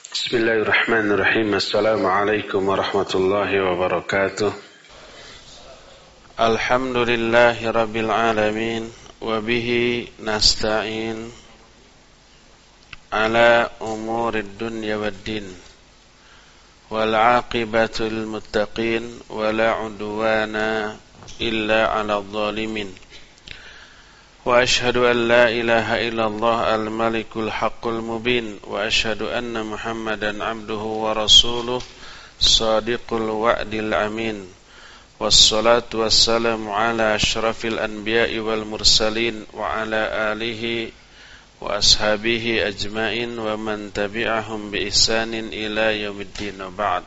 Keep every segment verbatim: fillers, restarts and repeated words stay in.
Bismillahirrahmanirrahim. Assalamualaikum warahmatullahi wabarakatuh. Alhamdulillahi rabbil alamin. Wabihi nasta'in ala umurid dunya waddin. Wal aqibatul muttaqin. Wala udwana illa ala dhalimin. Wa ashhadu an la ilaha illallah al-malikul haqqul mubin. Wa ashhadu anna Muhammadan abduhu wa rasuluh sadiqul wa'dil amin. Wassalatu wassalamu ala ashrafil anbiya'i wal mursalin. Wa ala alihi wa ashabihi ajmain. Wa man tabi'ahum bi ihsanin ila yaumiddin. Ba'd.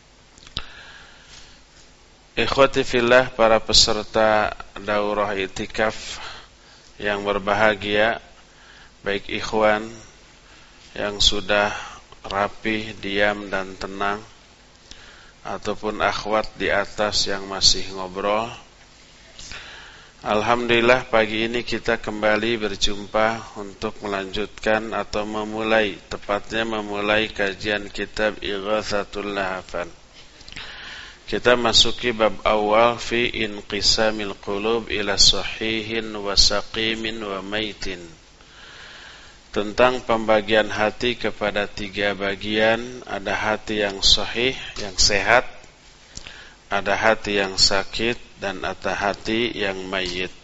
Ikhwati fillah, para peserta daurah i'tikaf yang berbahagia, baik ikhwan yang sudah rapih, diam dan tenang, ataupun akhwat di atas yang masih ngobrol. Alhamdulillah, pagi ini kita kembali berjumpa untuk melanjutkan atau memulai, tepatnya memulai kajian kitab Ighatsatul Lahafan. Kita masuki bab awal fi inqisamil qulub ila sahihin wa saqimin wa maitin. Tentang pembagian hati kepada tiga bagian. Ada hati yang sahih, yang sehat, ada hati yang sakit, dan ada hati yang mayit.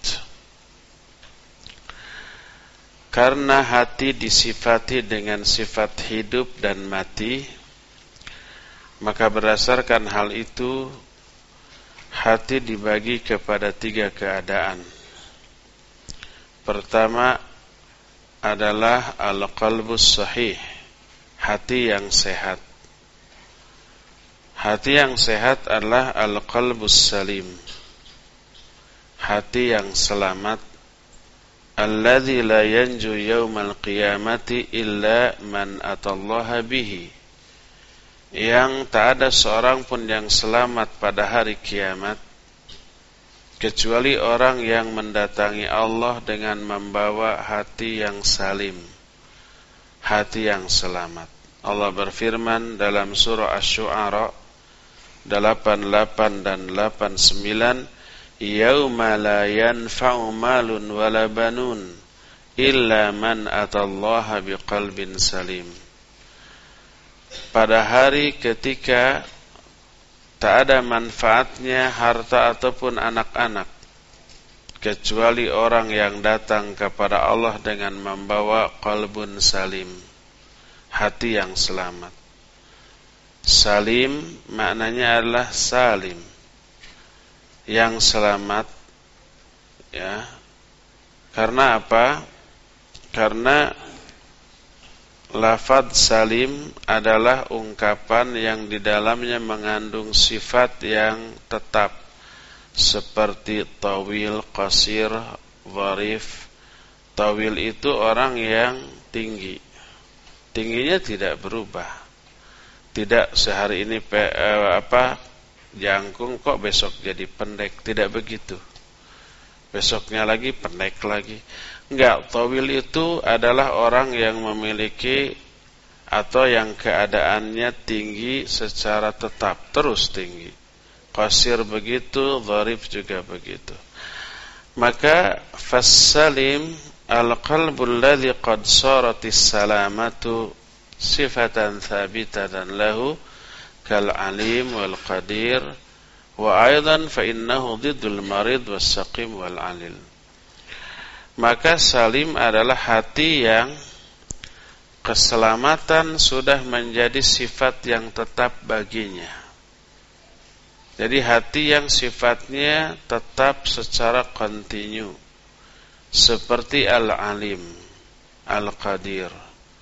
Karena hati disifati dengan sifat hidup dan mati, maka berdasarkan hal itu hati dibagi kepada tiga keadaan. Pertama adalah al-qalbus sahih, hati yang sehat. Hati yang sehat adalah al-qalbus salim, hati yang selamat. Alladzi la yanju yaumal qiyamati illa man atallaha bihi, yang tak ada seorang pun yang selamat pada hari kiamat kecuali orang yang mendatangi Allah dengan membawa hati yang salim, hati yang selamat. Allah berfirman dalam surah Asy-Syu'ara delapan puluh delapan dan delapan puluh sembilan, yauma la yanfa'u malun wala banun illa man atallaha biqalbin salim. Pada hari ketika tak ada manfaatnya harta ataupun anak-anak kecuali orang yang datang kepada Allah dengan membawa qalbun salim, hati yang selamat. Salim maknanya adalah salim, yang selamat, ya. Karena apa? Karena lafaz salim adalah ungkapan yang di dalamnya mengandung sifat yang tetap, seperti tawil, qasir, dharif. Tawil itu orang yang tinggi, tingginya tidak berubah. Tidak sehari ini pe, eh, apa jangkung kok besok jadi pendek, tidak begitu. Besoknya lagi pendek lagi. Enggak, tawil itu adalah orang yang memiliki atau yang keadaannya tinggi secara tetap, terus tinggi. Qasir begitu, dharif juga begitu. Maka fassalim al-qalbul ladzi qad saratis salamatu sifatan thabitatan lahu kal alim wal qadir wa aidan fa innahu diddul marid was saqim wal alil. Maka salim adalah hati yang keselamatan sudah menjadi sifat yang tetap baginya. Jadi hati yang sifatnya tetap secara kontinu, seperti al-alim, al-qadir.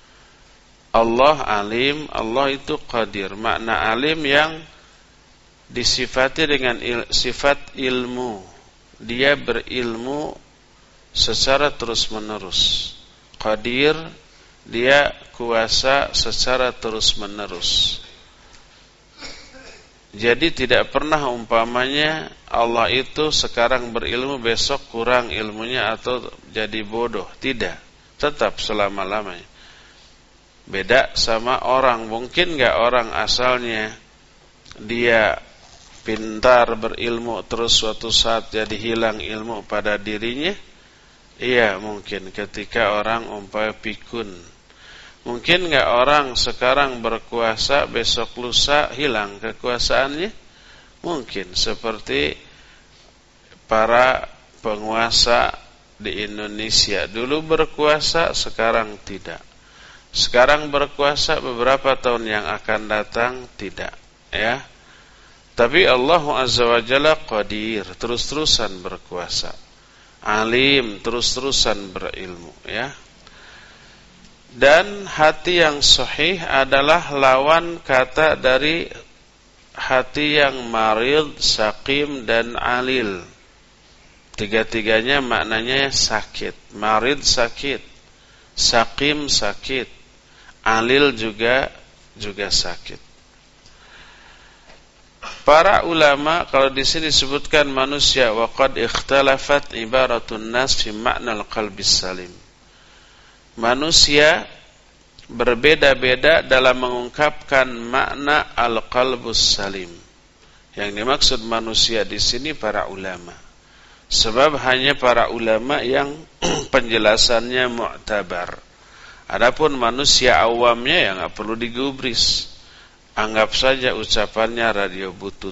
Allah alim, Allah itu qadir. Makna alim yang disifati dengan il, sifat ilmu. Dia berilmu secara terus-menerus. Qadir, dia kuasa secara terus-menerus. Jadi tidak pernah umpamanya Allah itu sekarang berilmu, besok kurang ilmunya atau jadi bodoh. Tidak, tetap selama-lamanya. Beda sama orang. Mungkin gak orang asalnya dia pintar berilmu, terus suatu saat jadi hilang ilmu pada dirinya? Iya, mungkin. Ketika orang umpama pikun. Mungkin gak orang sekarang berkuasa, besok lusa hilang kekuasaannya? Mungkin. Seperti para penguasa di Indonesia. Dulu berkuasa, sekarang tidak. Sekarang berkuasa, beberapa tahun yang akan datang tidak, ya. Tapi Allah Azza wa Jalla qadir, terus-terusan berkuasa. Alim, terus-terusan berilmu, ya. Dan hati yang sahih adalah lawan kata dari hati yang marid, saqim dan alil. Tiga-tiganya maknanya sakit. Marid sakit, saqim sakit, alil juga juga sakit. Para ulama kalau di sini disebutkan manusia waqad ikhtalafat ibaratun nas fi makna al-qalbis salim. Manusia berbeda-beda dalam mengungkapkan makna al-qalbus salim. Yang dimaksud manusia di sini para ulama. Sebab hanya para ulama yang penjelasannya mu'tabar. Adapun manusia awamnya yang enggak perlu digubris. Anggap saja ucapannya radio butut.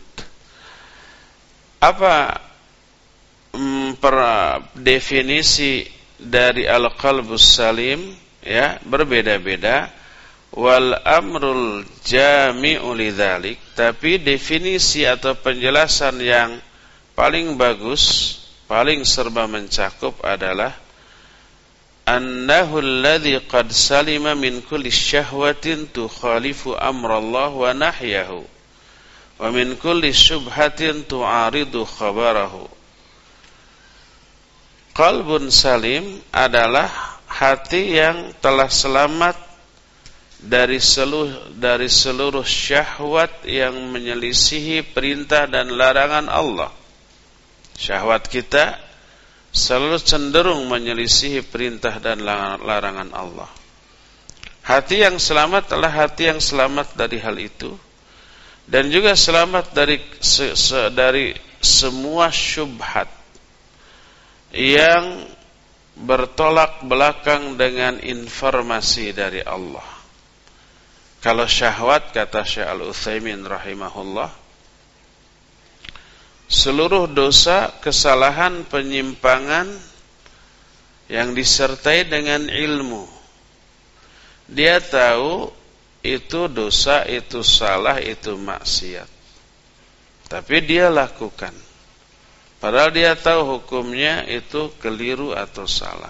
Apa mm, per definisi dari al-qalbus salim? Ya, berbeda-beda. Wal amrul jami'u lidzalik, tapi definisi atau penjelasan yang paling bagus, paling serba mencakup adalah annahu alladhi qad salima min kulli syahwatin tukhalifu amrallah wa nahyahu wa min kulli syubhatin tu'aridu khabarahu. Qalbun salim adalah hati yang telah selamat dari seluruh dari seluruh syahwat yang menyelisihi perintah dan larangan Allah. Syahwat kita selalu cenderung menyelisihi perintah dan larangan Allah. Hati yang selamat adalah hati yang selamat dari hal itu, dan juga selamat dari se, se, dari semua syubhat yang bertolak belakang dengan informasi dari Allah. Kalau syahwat, kata Syekh Al-Utsaimin rahimahullah, seluruh dosa, kesalahan, penyimpangan yang disertai dengan ilmu. Dia tahu itu dosa, itu salah, itu maksiat, tapi dia lakukan. Padahal dia tahu hukumnya itu keliru atau salah.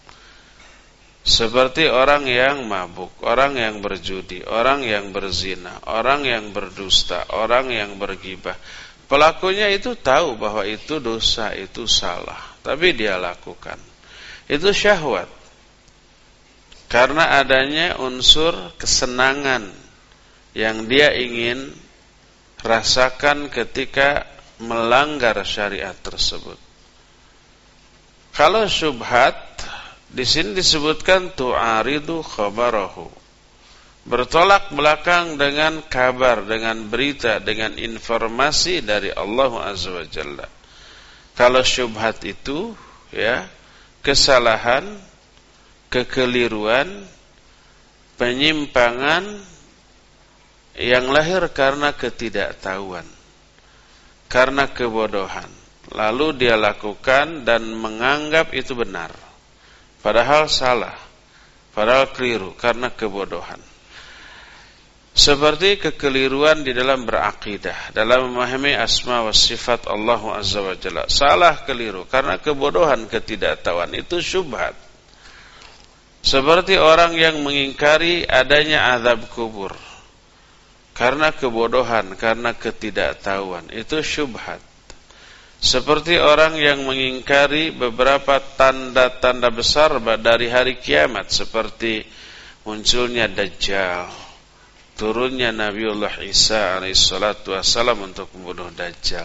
Seperti orang yang mabuk, orang yang berjudi, orang yang berzina, orang yang berdusta, orang yang bergibah. Pelakunya itu tahu bahwa itu dosa, itu salah, tapi dia lakukan. Itu syahwat. Karena adanya unsur kesenangan yang dia ingin rasakan ketika melanggar syariat tersebut. Kalau syubhat, di sini disebutkan tu'aridu khabarahu, bertolak belakang dengan kabar, dengan berita, dengan informasi dari Allah Azza wa Jalla. Kalau syubhat itu, ya, kesalahan, kekeliruan, penyimpangan yang lahir karena ketidaktahuan, karena kebodohan. Lalu dia lakukan dan menganggap itu benar, padahal salah, padahal keliru karena kebodohan. Seperti kekeliruan di dalam berakidah, dalam memahami asma wa sifat Allah Azza wa Jalla. Salah, keliru karena kebodohan, ketidaktahuan, itu syubhat. Seperti orang yang mengingkari adanya azab kubur karena kebodohan, karena ketidaktahuan, itu syubhat. Seperti orang yang mengingkari beberapa tanda-tanda besar dari hari kiamat, seperti munculnya Dajjal, turunnya Nabiullah Isa alaihissalatu wassalam untuk membunuh Dajjal.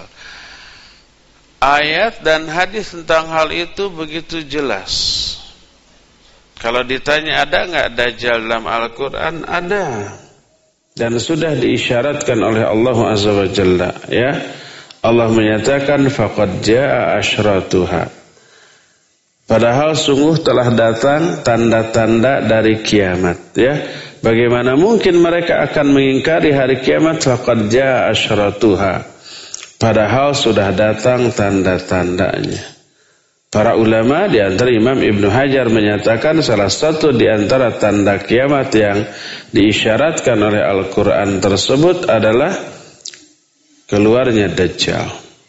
Ayat dan hadis tentang hal itu begitu jelas. Kalau ditanya ada enggak Dajjal dalam Al-Qur'an? Ada. Dan sudah diisyaratkan oleh Allah Azza wa Jalla, ya. Allah menyatakan faqad jaa asyratuha. Padahal sungguh telah datang tanda-tanda dari kiamat, ya. Bagaimana mungkin mereka akan mengingkari hari kiamat? Faqad jaa asyratuha. Padahal sudah datang tanda-tandanya. Para ulama di antara Imam Ibnu Hajar menyatakan salah satu di antara tanda kiamat yang diisyaratkan oleh Al-Quran tersebut adalah keluarnya Dajjal.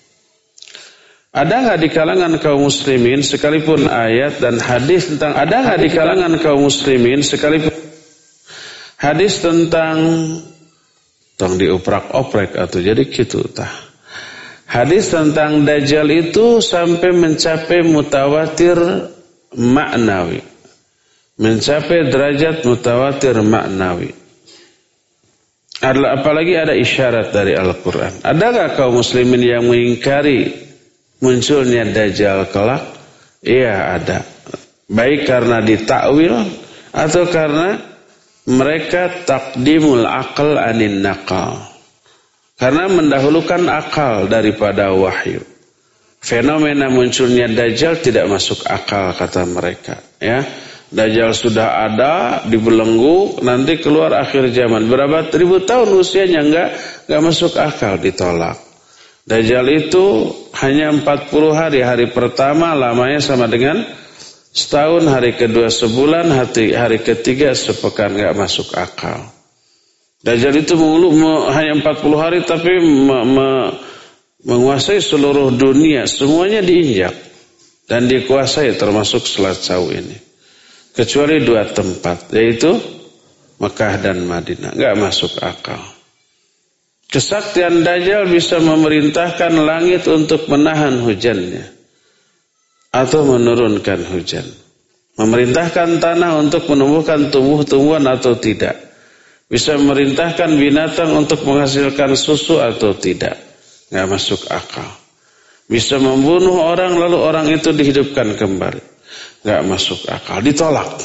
Ada nggak di kalangan kaum muslimin sekalipun ayat dan hadis tentang ada nggak di kalangan kaum muslimin sekalipun hadis tentang tong dioprak-oprek atau jadi gitu tah. Hadis tentang Dajjal itu sampai mencapai mutawatir maknawi. Mencapai derajat mutawatir maknawi. Adalah apalagi ada isyarat dari Al-Quran. Adakah kaum muslimin yang mengingkari munculnya Dajjal kelak? Iya ada. Baik karena ditakwil atau karena mereka taqdimul aql anin naqal. Karena mendahulukan akal daripada wahyu. Fenomena munculnya Dajjal tidak masuk akal kata mereka, ya. Dajjal sudah ada dibelenggu, nanti keluar akhir zaman. Berapa ribu tahun usianya enggak enggak masuk akal, ditolak. Dajjal itu hanya empat puluh hari. Hari pertama lamanya sama dengan setahun, hari kedua sebulan, hari, hari ketiga sepekan, enggak masuk akal. Dajjal itu mulu, me, hanya empat puluh hari tapi me, me, menguasai seluruh dunia. Semuanya diinjak dan dikuasai termasuk Selat Sau ini. Kecuali dua tempat, yaitu Mekah dan Madinah. Enggak masuk akal. Kesaktian Dajjal bisa memerintahkan langit untuk menahan hujannya atau menurunkan hujan. Memerintahkan tanah untuk menumbuhkan tumbuh-tumbuhan atau tidak. Bisa memerintahkan binatang untuk menghasilkan susu atau tidak. Nggak masuk akal. Bisa membunuh orang lalu orang itu dihidupkan kembali. Nggak masuk akal. Ditolak.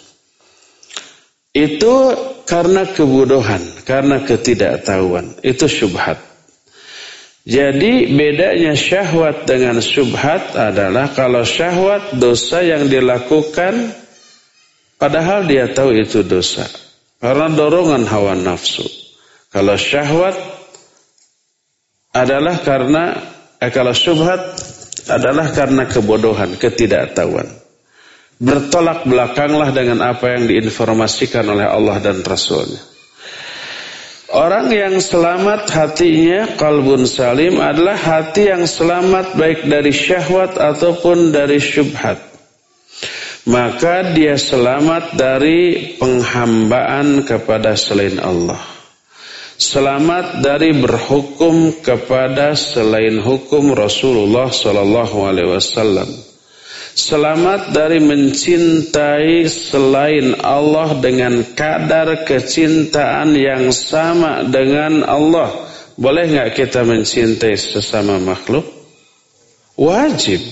Itu karena kebodohan, karena ketidaktahuan. Itu syubhat. Jadi bedanya syahwat dengan syubhat adalah kalau syahwat dosa yang dilakukan padahal dia tahu itu dosa. Karena dorongan hawa nafsu. Kalau syahwat adalah karena eh, kalau syubhat adalah karena kebodohan, ketidaktahuan. Bertolak belakanglah dengan apa yang diinformasikan oleh Allah dan Rasulnya. Orang yang selamat hatinya qalbun salim adalah hati yang selamat baik dari syahwat ataupun dari syubhat. Maka dia selamat dari penghambaan kepada selain Allah. Selamat dari berhukum kepada selain hukum Rasulullah sallallahu alaihi wasallam. Selamat dari mencintai selain Allah dengan kadar kecintaan yang sama dengan Allah. Boleh enggak kita mencintai sesama makhluk? Wajib.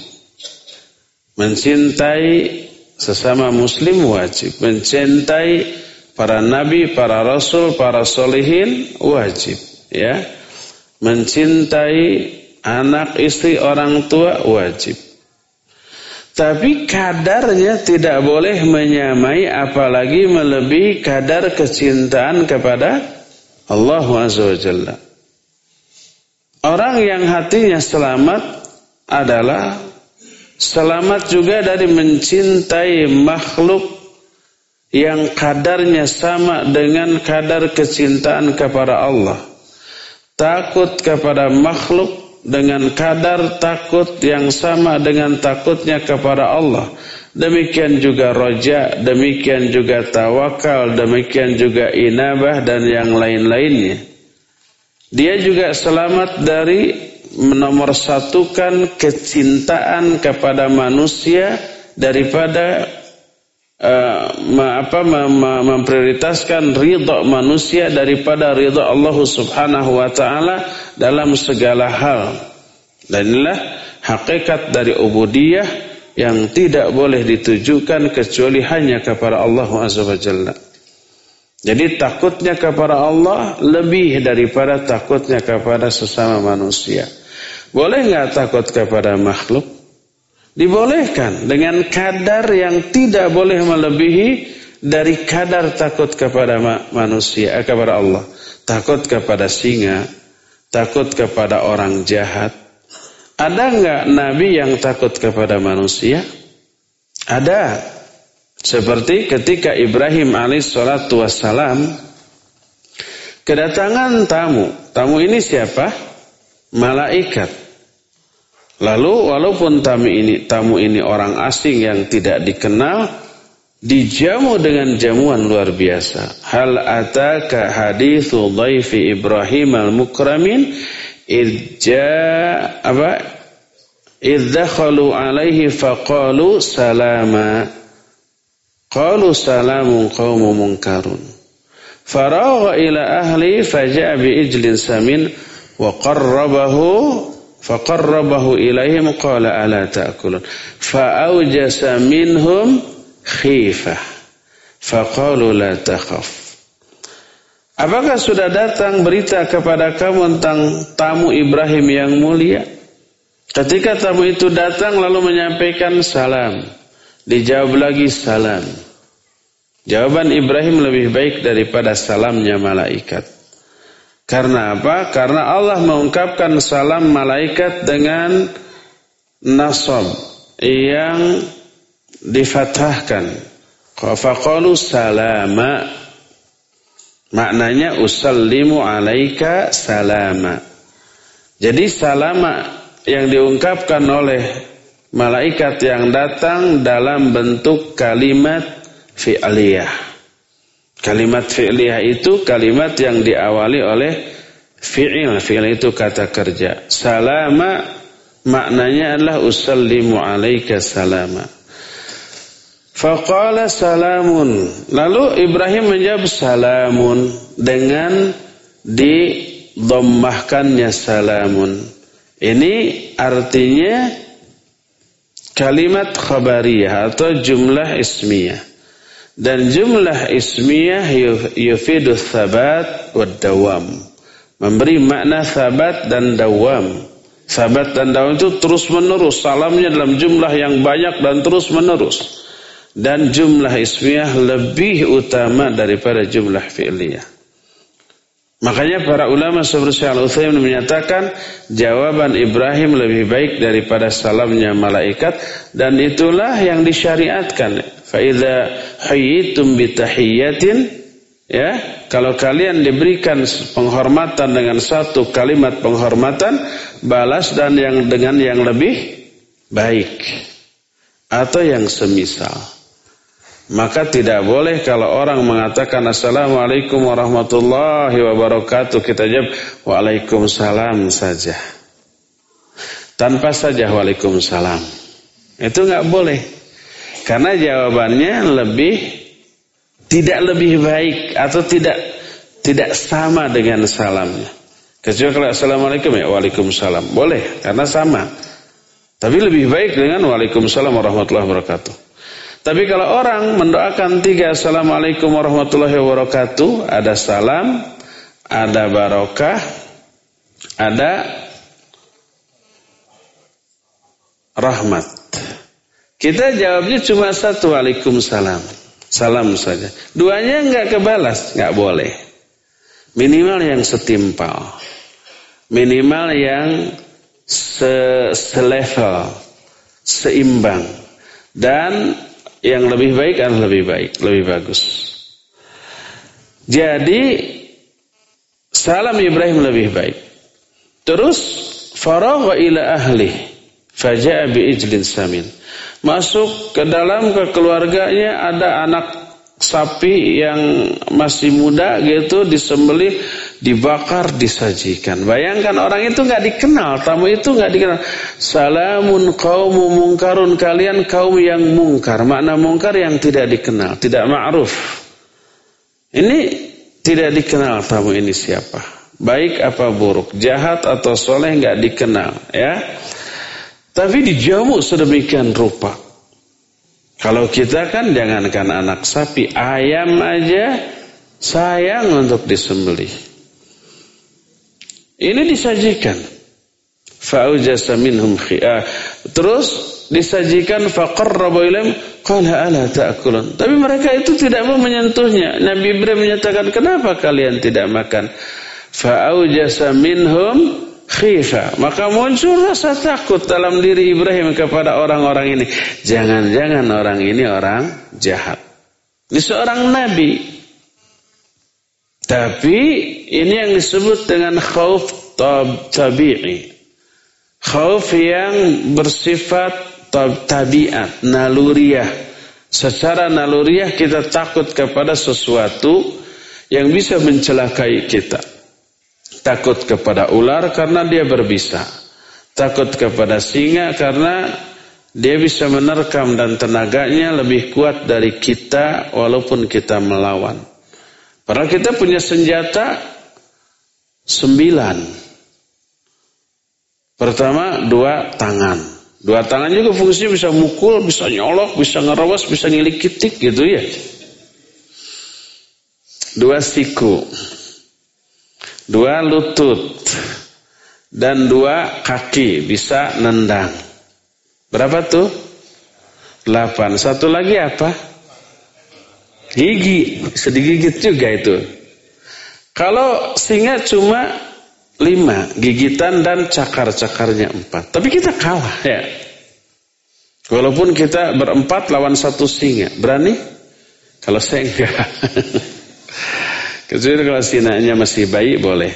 Mencintai sesama muslim wajib. Mencintai para nabi, para rasul, para solihin wajib, ya. Mencintai anak, istri, orang tua wajib. Tapi kadarnya tidak boleh menyamai apalagi melebihi kadar kecintaan kepada Allah Azza wa Jalla. Orang yang hatinya selamat adalah selamat juga dari mencintai makhluk yang kadarnya sama dengan kadar kecintaan kepada Allah. Takut kepada makhluk dengan kadar takut yang sama dengan takutnya kepada Allah. Demikian juga roja, demikian juga tawakal, demikian juga inabah dan yang lain-lainnya. Dia juga selamat dari menomorsatukan kecintaan kepada manusia daripada uh, apa memprioritaskan ridha manusia daripada ridha Allah Subhanahu wa taala dalam segala hal. Dan inilah hakikat dari ubudiyah yang tidak boleh ditujukan kecuali hanya kepada Allah Azza wa Jalla. Jadi takutnya kepada Allah lebih daripada takutnya kepada sesama manusia. Boleh nggak takut kepada makhluk? Dibolehkan dengan kadar yang tidak boleh melebihi dari kadar takut kepada manusia, eh, kepada Allah. Takut kepada singa, takut kepada orang jahat. Ada nggak nabi yang takut kepada manusia? Ada. Seperti ketika Ibrahim alaihissalatu wassalam kedatangan tamu. Tamu ini siapa? Malaikat. Lalu walaupun tamu ini tamu ini orang asing yang tidak dikenal, dijamu dengan jamuan luar biasa. Hal ataka hadithu dhaifi Ibrahim al-mukramin idja apa idzakhalu alaihi faqalu salama qalu salamun qaumun munkarun faragha ila ahli faja'a bi ijlin samin wa qarrabahu faqarrabahu ilaihim qala ala ta'kulun fa awjasa minhum khifah faqalu la takhaf. Apakah sudah datang berita kepada kamu tentang tamu Ibrahim yang mulia? Ketika tamu itu datang lalu menyampaikan salam, dijawab lagi salam. Jawaban Ibrahim lebih baik daripada salamnya malaikat. Karena apa? Karena Allah mengungkapkan salam malaikat dengan nasab yang difathahkan. Faqalu salama. Maknanya usallimu alaika salama. Jadi salama yang diungkapkan oleh malaikat yang datang dalam bentuk kalimat fi'liyah. Kalimat fi'liyah itu kalimat yang diawali oleh fi'il. Fi'il itu kata kerja. Salama maknanya adalah usallimu alaika salama. Faqala salamun. Lalu Ibrahim menjawab salamun dengan didommahkannya salamun. Ini artinya kalimat khabariyah atau jumlah ismiyah. Dan jumlah ismiyah yufidu thabat wad dawam. Memberi makna thabat dan dawam. Thabat dan dawam itu terus menerus. Salamnya dalam jumlah yang banyak dan terus menerus. Dan jumlah ismiyah lebih utama daripada jumlah fi'liyah. Makanya para ulama seperti Syekh Al-Utsaimin menyatakan jawaban Ibrahim lebih baik daripada salamnya malaikat, dan itulah yang disyariatkan. Fa idza hayyitum bi tahiyyatin, ya, kalau kalian diberikan penghormatan dengan satu kalimat penghormatan, balas dan yang dengan yang lebih baik atau yang semisal. Maka tidak boleh kalau orang mengatakan assalamualaikum warahmatullahi wabarakatuh, kita jawab waalaikumsalam saja. Tanpa saja waalaikumsalam. Itu enggak boleh. Karena jawabannya lebih tidak lebih baik atau tidak tidak sama dengan salamnya. Kecuali kalau assalamualaikum ya waalaikumsalam. Boleh karena sama. Tapi lebih baik dengan waalaikumsalam warahmatullahi wabarakatuh. Tapi kalau orang mendoakan tiga assalamualaikum warahmatullahi wabarakatuh, ada salam, ada barokah, ada rahmat. Kita jawabnya cuma satu, waalaikumsalam, salam saja. Duanya enggak kebalas, enggak boleh. Minimal yang setimpal, minimal yang se selevel, seimbang, dan yang lebih baik adalah lebih baik, lebih bagus. Jadi salam Ibrahim lebih baik. Terus faragha ila ahli faja'a bi ijlin samin. Masuk ke dalam ke keluarganya, ada anak sapi yang masih muda gitu, disembelih, dibakar, disajikan. Bayangkan orang itu enggak dikenal, tamu itu enggak dikenal. Salamun qaumun munkarun, kalian kaum yang mungkar. Makna mungkar yang tidak dikenal, tidak ma'ruf. Ini tidak dikenal tamu ini siapa, baik apa buruk, jahat atau soleh enggak dikenal, ya. Tapi dijamu sedemikian rupa. Kalau kita kan jangankan anak sapi, ayam aja sayang untuk disembelih. Ini disajikan. Fa'ujasa minhum khiyah. Terus disajikan faqarraba ilaihim qala ala ta'kulun. Tapi mereka itu tidak mau menyentuhnya. Nabi Ibrahim menyatakan, "Kenapa kalian tidak makan?" Fa'ujasa minhum khifah. Maka muncul rasa takut dalam diri Ibrahim kepada orang-orang ini. Jangan-jangan orang ini orang jahat. Ini seorang nabi. Tapi ini yang disebut dengan khauf tab tabi'i. Khauf yang bersifat tab tabiat, naluriah. Secara naluriah kita takut kepada sesuatu yang bisa mencelakai kita. Takut kepada ular karena dia berbisa. Takut kepada singa karena dia bisa menerkam dan tenaganya lebih kuat dari kita walaupun kita melawan. Padahal kita punya senjata sembilan. Pertama, dua tangan. Dua tangan juga fungsinya bisa mukul, bisa nyolok, bisa ngerawas, bisa ngilik-kitik gitu ya. Dua siku. Dua lutut. Dan dua kaki bisa nendang. Berapa tuh? Delapan. Satu lagi apa? Gigi. Bisa digigit juga itu. Kalau singa cuma lima, gigitan dan cakar-cakarnya empat. Tapi kita kalah ya. Walaupun kita berempat lawan satu singa. Berani? Kalau saya enggak. Kecuali kalau singanya masih bayi boleh.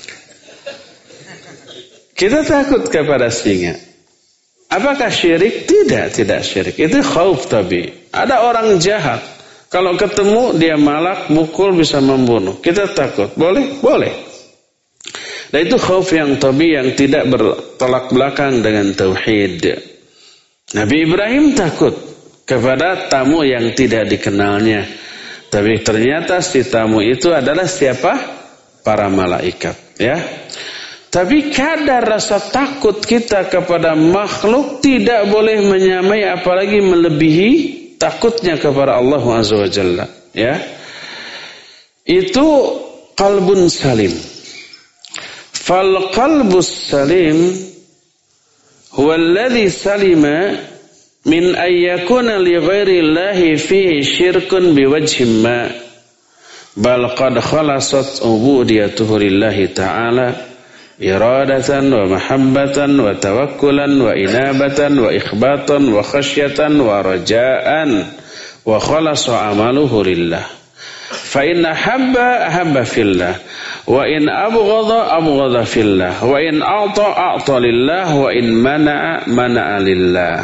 Kita takut kepada singa. Apakah syirik? Tidak, tidak syirik. Itu khauf tabi. Ada orang jahat. Kalau ketemu dia malak, mukul, bisa membunuh. Kita takut. Boleh? Boleh. Nah itu khauf yang tabi yang tidak bertolak belakang dengan tauhid. Nabi Ibrahim takut kepada tamu yang tidak dikenalnya. Tapi ternyata si tamu itu adalah siapa? Para malaikat. Ya. Tapi kadar rasa takut kita kepada makhluk tidak boleh menyamai apalagi melebihi takutnya kepada Allah Azza wa Jalla. Ya. Itu qalbun salim. Fal qalbus salim huwa alladhi salima min ayyakuna li ghairi Allahi fihi syirkun biwajhin ma bal qad khalasat ubudiyatuhu lillahi ta'ala iradatan wa mahabbatan wa tawakkulan wa inabatan wa ikhbatan wa khasyatan wa rajaan wa khalasa amaluhu lillah fa inna habba habba fillah wa in abghadha abghadha fillah wa in a'ta a'ta lillah wa in mana'a mana'a lillah.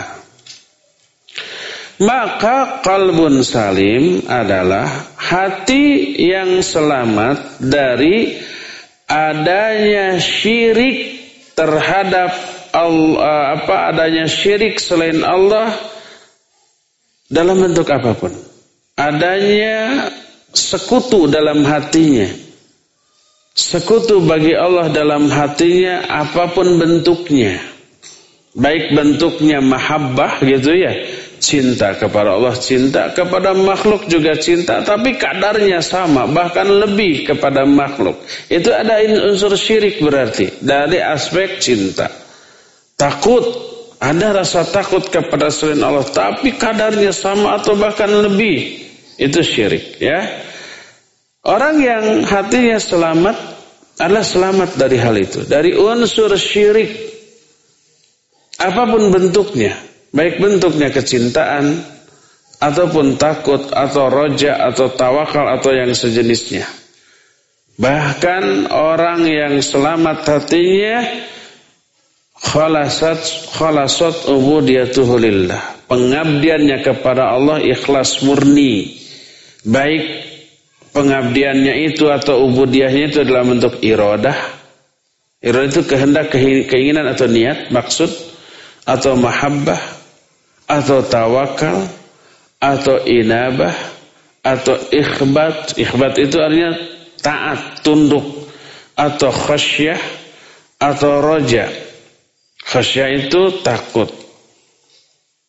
Maka qalbun salim adalah hati yang selamat dari adanya syirik terhadap Allah, apa adanya syirik selain Allah dalam bentuk apapun. Adanya sekutu dalam hatinya. Sekutu bagi Allah dalam hatinya apapun bentuknya. Baik bentuknya mahabbah gitu ya. Cinta kepada Allah, cinta kepada makhluk juga cinta. Tapi kadarnya sama, bahkan lebih kepada makhluk. Itu ada unsur syirik berarti. Dari aspek cinta. Takut. Ada rasa takut kepada selain Allah. Tapi kadarnya sama atau bahkan lebih. Itu syirik ya. Orang yang hatinya selamat adalah selamat dari hal itu. Dari unsur syirik. Apapun bentuknya. Baik bentuknya kecintaan. Ataupun takut. Atau roja. Atau tawakal. Atau yang sejenisnya. Bahkan orang yang selamat hatinya. Khalasat, khalasat ubudiyatuhu lillah. Pengabdiannya kepada Allah ikhlas murni. Baik pengabdiannya itu atau ubudiyahnya itu adalah bentuk iradah. Iradah itu kehendak, keinginan atau niat, maksud. Atau mahabbah. Atau tawakal. Atau inabah. Atau ikhbat. Ikhbat itu artinya taat, tunduk. Atau khasyah. Atau roja. Khasyah itu takut.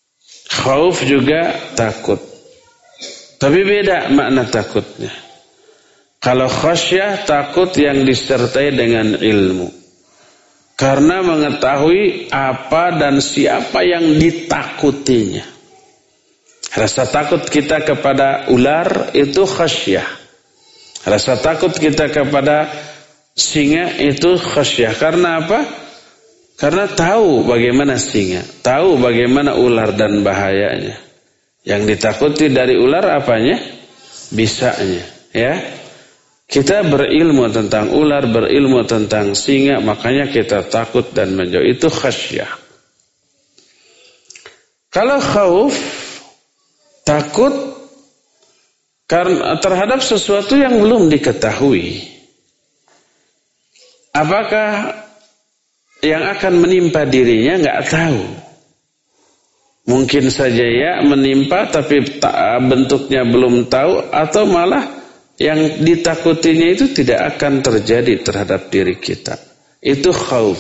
Khauf juga takut. Tapi beda makna takutnya. Kalau khasyah, takut yang disertai dengan ilmu. Karena mengetahui apa dan siapa yang ditakutinya. Rasa takut kita kepada ular itu khasyah. Rasa takut kita kepada singa itu khasyah. Karena apa? Karena tahu bagaimana singa, tahu bagaimana ular dan bahayanya. Yang ditakuti dari ular apanya? Bisanya, ya. Kita berilmu tentang ular, berilmu tentang singa, makanya kita takut dan menjauh. Itu khasyah. Kalau khauf, takut karena terhadap sesuatu yang belum diketahui. Apakah yang akan menimpa dirinya nggak tahu. Mungkin saja ya menimpa tapi bentuknya belum tahu, atau malah yang ditakutinya itu tidak akan terjadi terhadap diri kita. Itu khauf.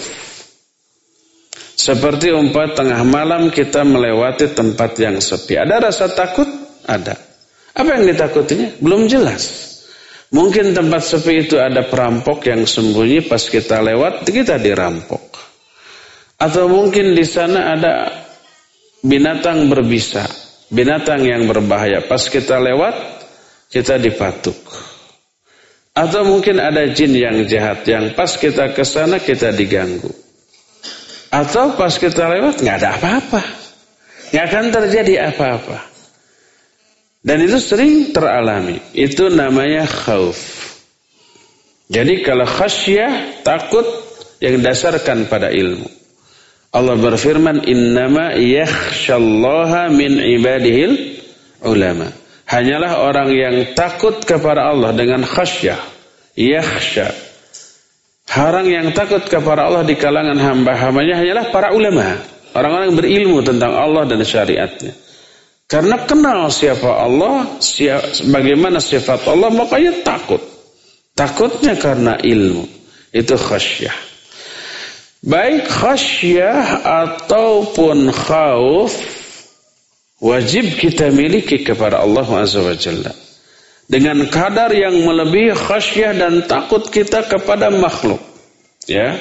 Seperti umpama tengah malam kita melewati tempat yang sepi. Ada rasa takut? Ada. Apa yang ditakutinya? Belum jelas. Mungkin tempat sepi itu ada perampok yang sembunyi, pas kita lewat kita dirampok. Atau mungkin di sana ada binatang berbisa, binatang yang berbahaya. Pas kita lewat, kita dipatuk. Atau mungkin ada jin yang jahat, yang pas kita ke sana kita diganggu. Atau pas kita lewat nggak ada apa-apa, nggak akan terjadi apa-apa. Dan itu sering teralami. Itu namanya khauf. Jadi kalau khasyah, takut yang dasarkan pada ilmu. Allah berfirman, innama yakhshallaha min ibadihil ulama. Hanyalah orang yang takut kepada Allah dengan khasyah, yakhsha. Orang yang takut kepada Allah di kalangan hamba-hambanya hanyalah para ulama, orang-orang berilmu tentang Allah dan syariatnya. Karena kenal siapa Allah, siapa, bagaimana sifat Allah, makanya takut. Takutnya karena ilmu. Itu khasyah. Baik khasyah ataupun khauf, wajib kita miliki kepada Allah Azza wa Jalla. Dengan kadar yang melebihi khasyah dan takut kita kepada makhluk. Ya.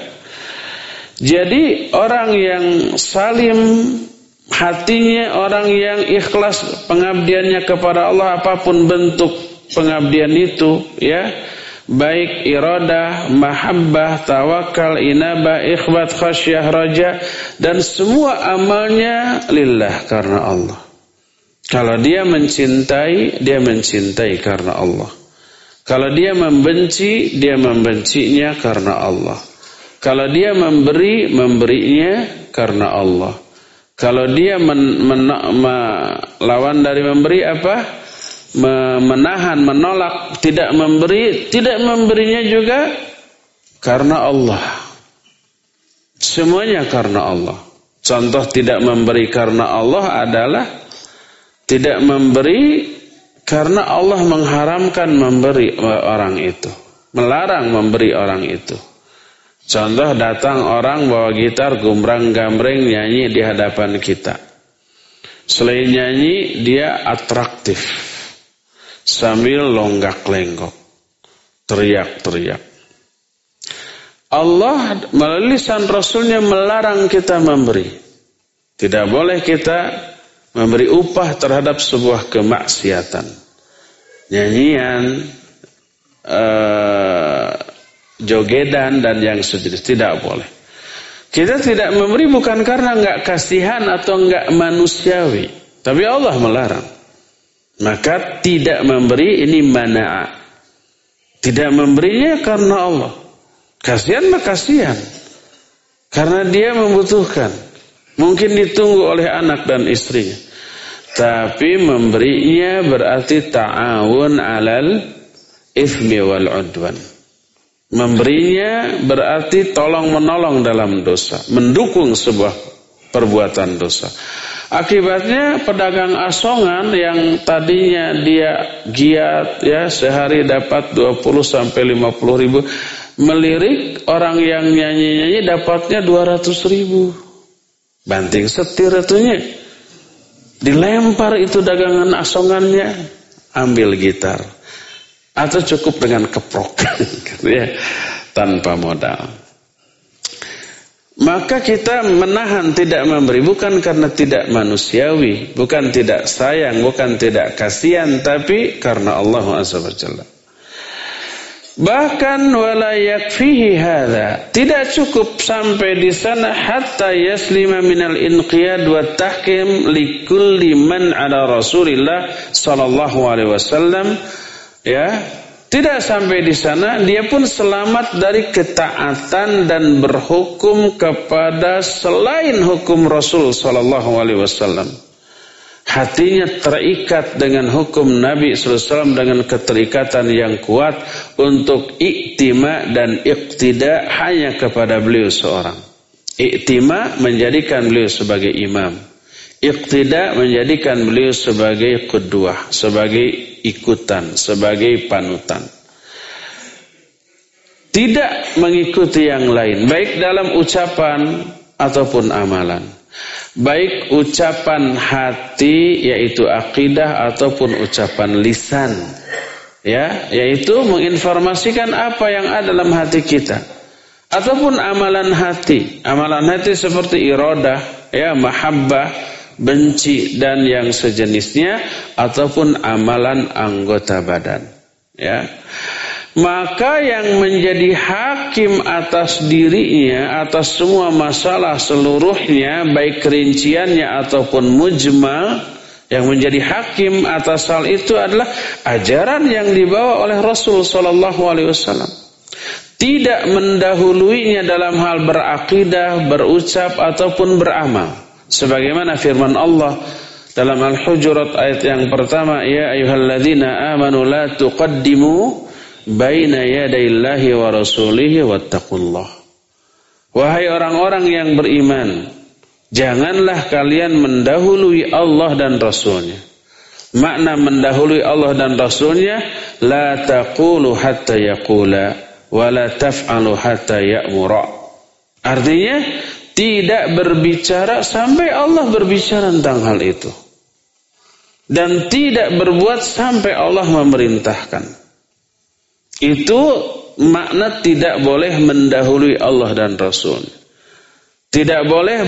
Jadi orang yang salim hatinya, orang yang ikhlas pengabdiannya kepada Allah, apapun bentuk pengabdian itu, ya, baik iradah, mahabbah, tawakal, inabah, ikhbat, khasyah, raja, dan semua amalnya lillah, karena Allah. Kalau dia mencintai, dia mencintai karena Allah. Kalau dia membenci, dia membencinya karena Allah. Kalau dia memberi, memberinya karena Allah. Kalau dia men, men, melawan dari memberi apa? Menahan, menolak, tidak memberi, tidak memberinya juga karena Allah. Semuanya karena Allah. Contoh tidak memberi karena Allah adalah tidak memberi karena Allah mengharamkan memberi orang itu, melarang memberi orang itu. Contoh datang orang bawa gitar, gumbrang-gambreng, nyanyi di hadapan kita. Selain nyanyi, dia atraktif. Sambil longgak-lenggok, teriak-teriak. Allah melalui lisan Rasulnya melarang kita memberi. Tidak boleh kita memberi upah terhadap sebuah kemaksiatan. Nyanyian, uh, jogedan dan yang sejenis, tidak boleh. Kita tidak memberi bukan karena enggak kasihan atau enggak manusiawi, tapi Allah melarang. Maka tidak memberi ini mana'a. Tidak memberinya karena Allah. Kasihan mah kasihan, karena dia membutuhkan. Mungkin ditunggu oleh anak dan istrinya. Tapi memberinya berarti ta'awun 'alal itsmi wal 'udwan. Memberinya berarti tolong menolong dalam dosa, mendukung sebuah perbuatan dosa. Akibatnya pedagang asongan yang tadinya dia giat, ya, sehari dapat dua puluh sampai lima puluh ribu, melirik orang yang nyanyi-nyanyi dapatnya dua ratus ribu. Banting setir itunya. dilempar itu dagangan asongannya, ambil gitar. Atau cukup dengan keprok, ya, tanpa modal. Maka kita menahan tidak memberi bukan karena tidak manusiawi, bukan tidak sayang, bukan tidak kasihan, tapi karena Allah Azza wa Jalla. Bahkan wala yakfihi hadza, tidak cukup sampai di sana hatta yaslima minal inqiyad wa tahkim likulli man ala Rasulillah sallallahu alaihi wasallam. Ya, tidak sampai di sana, dia pun selamat dari ketaatan dan berhukum kepada selain hukum Rasul sallallahu alaihi wasallam. Hatinya terikat dengan hukum Nabi sallallahu alaihi wasallam dengan keterikatan yang kuat untuk iktima dan iqtida hanya kepada beliau seorang. Iktima menjadikan beliau sebagai imam. Iqtida menjadikan beliau sebagai qudwah, sebagai ikutan, sebagai panutan. Tidak mengikuti yang lain, baik dalam ucapan ataupun amalan. Baik ucapan hati yaitu akidah ataupun ucapan lisan. Ya, yaitu menginformasikan apa yang ada dalam hati kita. Ataupun amalan hati. Amalan hati seperti iradah, ya, mahabbah, benci dan yang sejenisnya, ataupun amalan anggota badan, ya. Maka yang menjadi hakim atas dirinya, atas semua masalah seluruhnya, baik rinciannya ataupun mujmal, yang menjadi hakim atas hal itu adalah ajaran yang dibawa oleh Rasul sallallahu alaihi wasallam. Tidak mendahuluinya dalam hal berakidah, berucap ataupun beramal. Sebagaimana firman Allah dalam Al-Hujurat ayat yang pertama, ya ayyuhalladzina amanu la tuqaddimu baina yadayillahi wa rasulihi wattaqullah. Wahai orang-orang yang beriman, janganlah kalian mendahului Allah dan Rasulnya. Makna mendahului Allah dan Rasulnya, la taqulu hatta yaqula wa la taf'alu hatta ya'mura. Artinya tidak berbicara sampai Allah berbicara tentang hal itu. Dan tidak berbuat sampai Allah memerintahkan. Itu makna tidak boleh mendahului Allah dan Rasul. Tidak boleh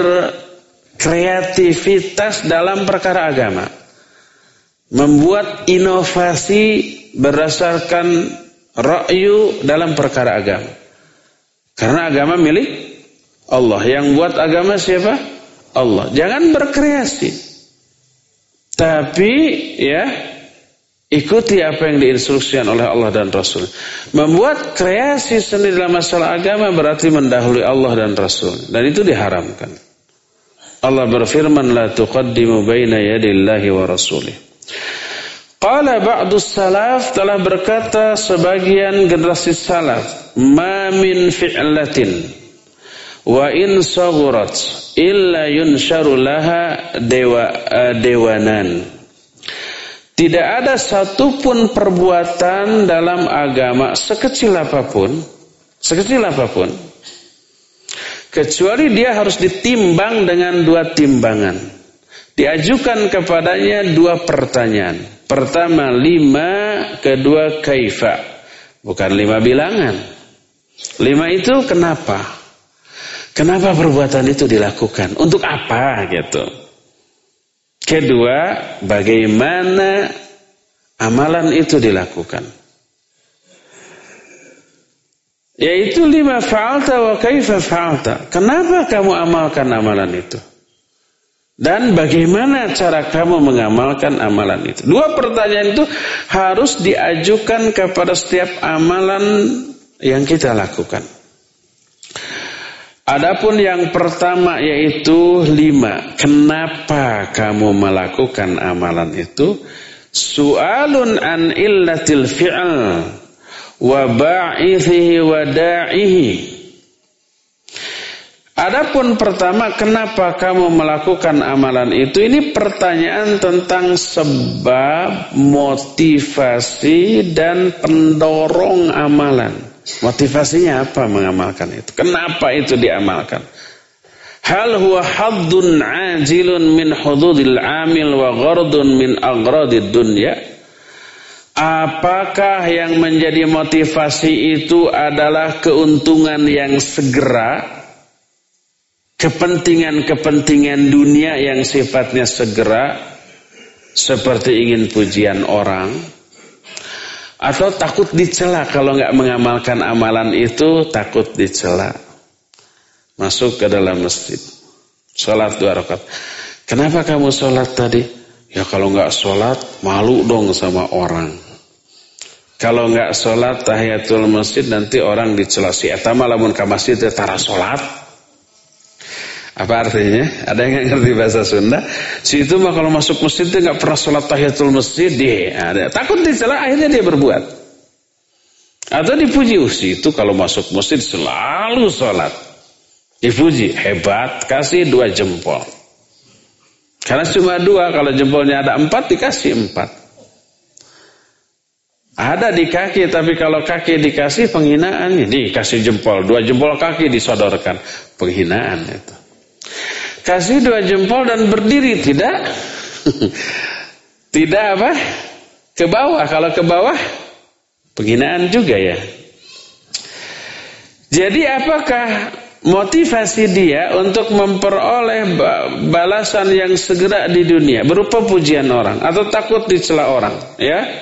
berkreativitas dalam perkara agama. Membuat inovasi berdasarkan ra'yu dalam perkara agama. Karena agama milik Allah. Yang buat agama siapa? Allah. Jangan berkreasi. Tapi ya, ikuti apa yang diinstruksikan oleh Allah dan Rasul. Membuat kreasi sendiri dalam masalah agama berarti mendahului Allah dan Rasul. Dan itu diharamkan. Allah berfirman, la tuqaddimu baina yadillahi wa rasulih. Qala ba'du salaf, telah berkata sebagian generasi salaf, ma min fi'latin wa in saghurat illa yunsharu laha dewa, uh, dewanan. Tidak ada satupun perbuatan dalam agama sekecil apapun, sekecil apapun, kecuali dia harus ditimbang dengan dua timbangan. Diajukan kepadanya dua pertanyaan. Pertama lima, kedua kaifa. Bukan lima bilangan. Lima itu kenapa? Kenapa perbuatan itu dilakukan? Untuk apa gitu? Kedua, bagaimana amalan itu dilakukan? Yaitu lima fa'alta wa kaifa fa'alta. Kenapa kamu amalkan amalan itu? Dan bagaimana cara kamu mengamalkan amalan itu? Dua pertanyaan itu harus diajukan kepada setiap amalan yang kita lakukan. Adapun yang pertama yaitu lima. Kenapa kamu melakukan amalan itu? Su'alun an illatil fi'al wa ba'ithihi wa da'ihi. Adapun pertama, kenapa kamu melakukan amalan itu? Ini pertanyaan tentang sebab, motivasi, dan pendorong amalan. Motivasinya apa mengamalkan itu? Kenapa itu diamalkan? hal huwa haddun ajilun min hududil amil wa ghardun min agradid dunya? Apakah yang menjadi motivasi itu adalah keuntungan yang segera, kepentingan-kepentingan dunia yang sifatnya segera, seperti ingin pujian orang, atau takut dicela kalau nggak mengamalkan amalan itu, takut dicela. Masuk ke dalam masjid, sholat dua rakaat. Kenapa kamu sholat tadi? Ya kalau nggak sholat malu dong sama orang. Kalau nggak sholat tahiyatul masjid nanti orang dicela, si eta mah lamun ka masjid teh tara sholat. Apa artinya? Ada yang nggak ngerti bahasa Sunda? Si itu mah kalau masuk masjid dia nggak pernah sholat tahiyatul masjid, dia ada takut dicela, akhirnya dia berbuat. Atau dipuji, si itu kalau masuk masjid selalu sholat. Dipuji, hebat, kasih dua jempol. Karena cuma dua, kalau jempolnya ada empat dikasih empat. Ada di kaki, tapi kalau kaki dikasih penghinaan, dikasih jempol, dua jempol kaki disodorkan, penghinaan itu. Kasih dua jempol dan berdiri, tidak? Tidak apa? Ke bawah, kalau ke bawah penghinaan juga ya. Jadi apakah motivasi dia untuk memperoleh balasan yang segera di dunia berupa pujian orang atau takut dicela orang, ya?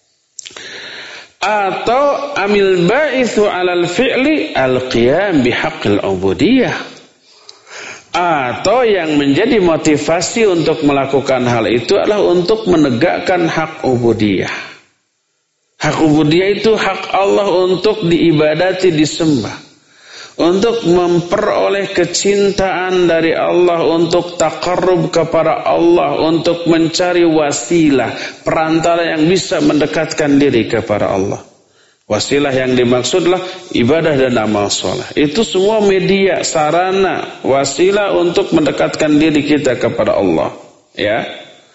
Atau amil ba'ithu 'alal fi'li al-qiyam bihaqqil ubudiyah, atau yang menjadi motivasi untuk melakukan hal itu adalah untuk menegakkan hak ubudiyah. Hak ubudiyah itu hak Allah untuk diibadati, disembah, untuk memperoleh kecintaan dari Allah, untuk taqarrub kepada Allah, untuk mencari wasilah, perantara yang bisa mendekatkan diri kepada Allah. Wasilah yang dimaksudlah ibadah dan amal soleh. Itu semua media, sarana, wasilah untuk mendekatkan diri kita kepada Allah. Ya.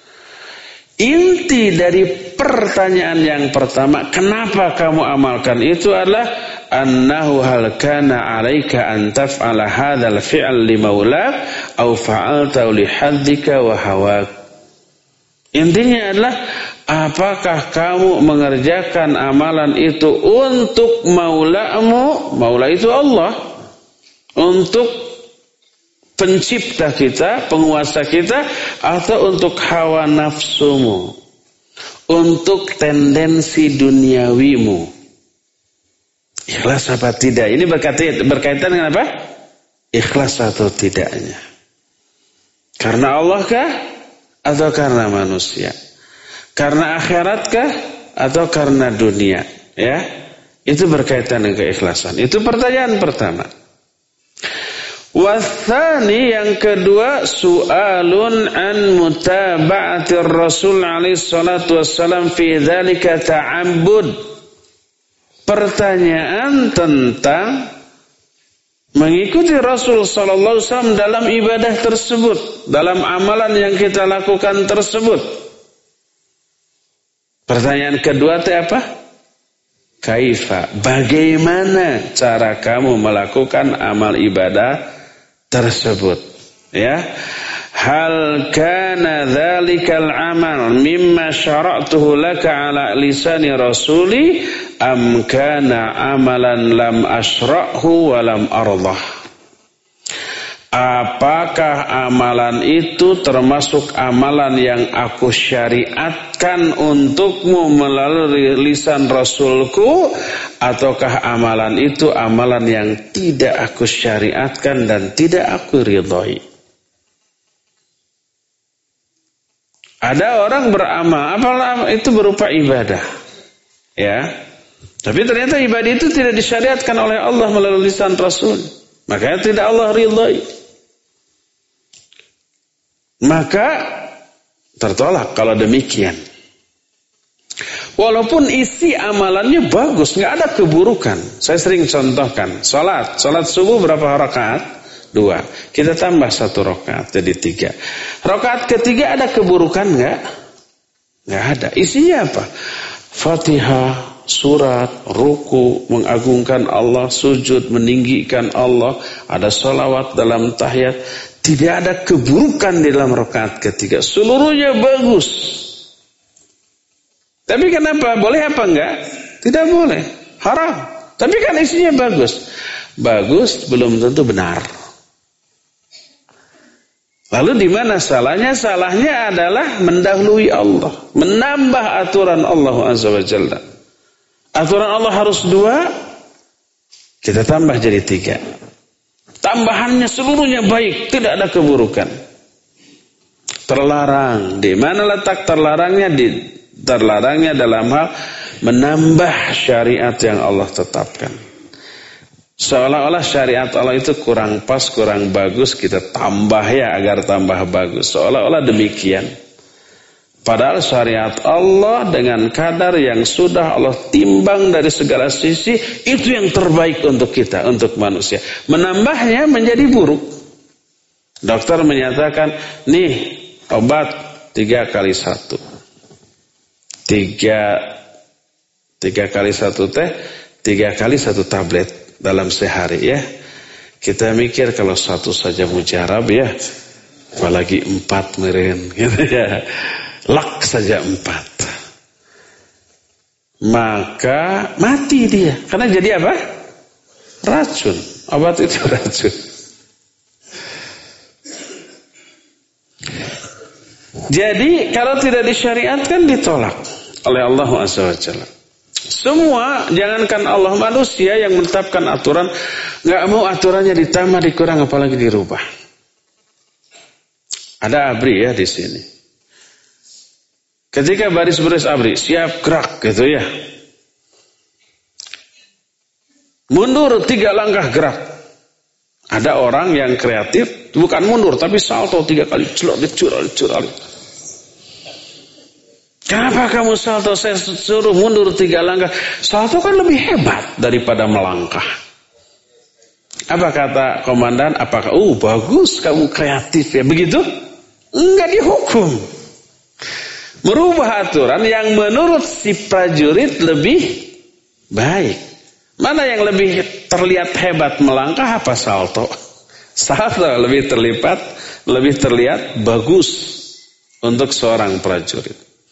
Inti dari pertanyaan yang pertama, kenapa kamu amalkan itu adalah annahu hal kana 'alaika an taf'ala hadzal fi'l li maulak aw fa'alta li hadzika wa hawak. Intinya adalah apakah kamu mengerjakan amalan itu untuk maulamu, maula itu Allah, untuk pencipta kita, penguasa kita, atau untuk hawa nafsumu, untuk tendensi duniawimu. Ikhlas apa tidak? Ini berkaitan, berkaitan dengan apa? Ikhlas atau tidaknya. Karena Allah kah? Atau karena manusia? Karena akhirat kah? Atau karena dunia? Ya, itu berkaitan dengan keikhlasan. Itu pertanyaan pertama. Wathani, yang kedua, su'alun an mutaba'atir Rasul alaihi salatu wassalam fi dzalika ta'abbud. Pertanyaan tentang mengikuti Rasul sallallahu alaihi wasallam dalam ibadah tersebut, dalam amalan yang kita lakukan tersebut. Pertanyaan kedua itu apa? Kaifa, bagaimana cara kamu melakukan amal ibadah tersebut? Ya. Hal kana dzalikal amal mimma syara'tuhu laka ala lisani rasuli am kana amalan lam ashra'hu wa lam ardah. Apakah amalan itu termasuk amalan yang aku syariatkan untukmu melalui lisan Rasulku, ataukah amalan itu amalan yang tidak aku syariatkan dan tidak aku ridhai? Ada orang beramal, apalah itu berupa ibadah, ya. Tapi ternyata ibadah itu tidak disyariatkan oleh Allah melalui lisan Rasul, makanya tidak Allah ridhai. Maka tertolak kalau demikian. Walaupun isi amalannya bagus, nggak ada keburukan. Saya sering contohkan, salat, salat subuh berapa rakaat? Dua. Kita tambah satu rakaat jadi tiga. Rakaat ketiga ada keburukan nggak? Nggak ada. Isinya apa? Fatihah, surat, ruku, mengagungkan Allah, sujud, meninggikan Allah, ada salawat dalam tahiyat. Tidak ada keburukan di dalam rakaat ketiga. Seluruhnya bagus. Tapi kenapa? Boleh apa enggak? Tidak boleh. Haram. Tapi kan isinya bagus. Bagus belum tentu benar. Lalu di mana salahnya? Salahnya adalah mendahului Allah, menambah aturan Allah Azza wa Jalla. Aturan Allah harus dua, kita tambah jadi tiga. Tambahannya seluruhnya baik, tidak ada keburukan. Terlarang. Di mana letak terlarangnya? Di terlarangnya dalam hal menambah syariat yang Allah tetapkan. Seolah-olah syariat Allah itu kurang pas, kurang bagus, kita tambah ya agar tambah bagus. Seolah-olah demikian. Padahal syariat Allah dengan kadar yang sudah Allah timbang dari segala sisi, itu yang terbaik untuk kita, untuk manusia. Menambahnya menjadi buruk. Dokter menyatakan, nih obat tiga kali satu. Tiga, tiga kali satu teh, tiga kali satu tablet. Dalam sehari ya. Kita mikir kalau satu saja mujarab ya, apalagi empat meren gitu ya. Lak saja empat. Maka mati dia. Karena jadi apa? Racun. Obat itu racun. Jadi kalau tidak disyariatkan ditolak oleh Allah Azza wa Jalla. Semua, jangankan Allah, manusia yang menetapkan aturan, nggak mau aturannya ditambah, dikurang, apalagi dirubah. Ada abri ya di sini. Ketika baris-baris abri, siap gerak gitu ya. Mundur tiga langkah gerak. Ada orang yang kreatif, bukan mundur tapi salto tiga kali, curol, curol, curol. Kenapa kamu salto? Saya suruh mundur tiga langkah. Salto kan lebih hebat daripada melangkah. Apa kata komandan? Apakah, oh bagus kamu kreatif ya, begitu? Enggak dihukum. Merubah aturan yang menurut si prajurit lebih baik. Mana yang lebih terlihat hebat, melangkah apa salto? Salto lebih terlipat, lebih terlihat bagus untuk seorang prajurit.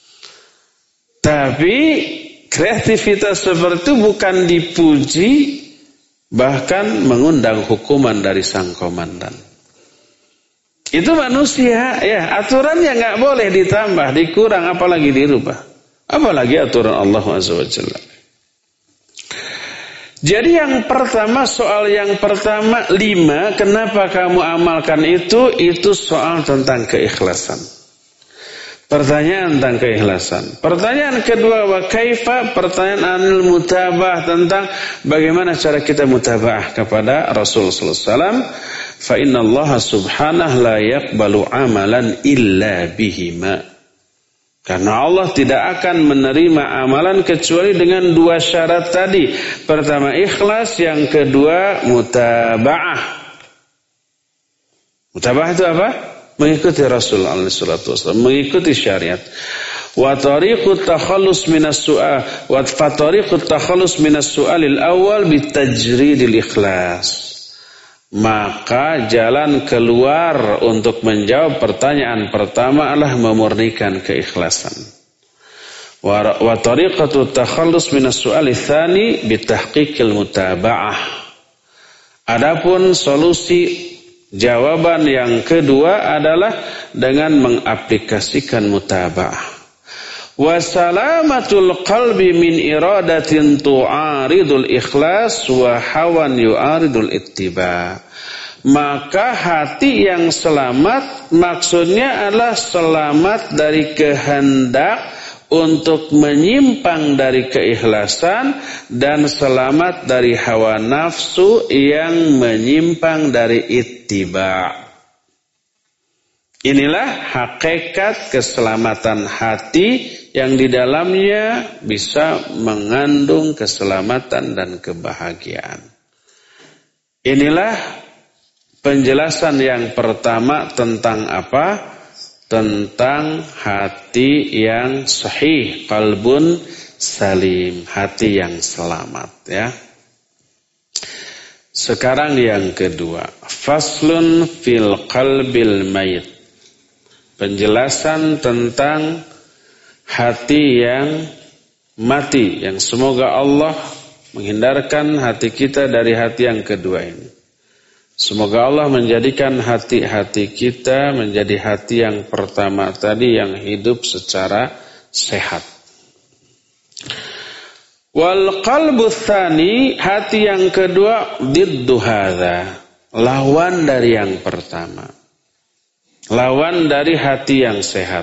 Tapi kreativitas seperti itu bukan dipuji, bahkan mengundang hukuman dari sang komandan. Itu manusia, ya aturannya nggak boleh ditambah, dikurang, apalagi dirubah. Apalagi aturan Allah Azza wa Jalla. Jadi yang pertama, soal yang pertama, lima, kenapa kamu amalkan itu? Itu soal tentang keikhlasan. Pertanyaan tentang keikhlasan. Pertanyaan kedua, wa kaifa? Pertanyaan anil mutabah, tentang bagaimana cara kita mutabah kepada Rasul sallallahu alaihi wasallam. Fa inna Allah subhanahu la yaqbalu amalan illa bihima. Karena Allah tidak akan menerima amalan kecuali dengan dua syarat tadi. Pertama ikhlas, yang kedua mutabaah. Mutabaah itu apa? Mengikuti Rasul alaihi salatu wasallam, mengikuti syariat. Wa tariqut takhallus minas su'al wa fa tariqut takhallus minas su'alil awal bitajridil ikhlas. Maka jalan keluar untuk menjawab pertanyaan pertama adalah memurnikan keikhlasan. Wa wa tariqatu takhallus minas su'alil tsani bitahqiqil mutaba'ah. Adapun solusi jawaban yang kedua adalah dengan mengaplikasikan mutaba'ah. Wa salamatul qalbi min iradatin tu'aridul ikhlas wa hawan yu'aridul ittiba. Maka hati yang selamat maksudnya adalah selamat dari kehendak untuk menyimpang dari keikhlasan dan selamat dari hawa nafsu yang menyimpang dari ittiba. Inilah hakikat keselamatan hati yang di dalamnya bisa mengandung keselamatan dan kebahagiaan. Inilah penjelasan yang pertama tentang apa? Tentang hati yang sahih, qalbun salim, hati yang selamat ya. Sekarang yang kedua, faslun fil qalbil mayit. Penjelasan tentang hati yang mati, yang semoga Allah menghindarkan hati kita dari hati yang kedua ini. Semoga Allah menjadikan hati-hati kita menjadi hati yang pertama tadi yang hidup secara sehat. Wal qalbu tsani, hati yang kedua, diddu hadza, lawan dari yang pertama. Lawan dari hati yang sehat.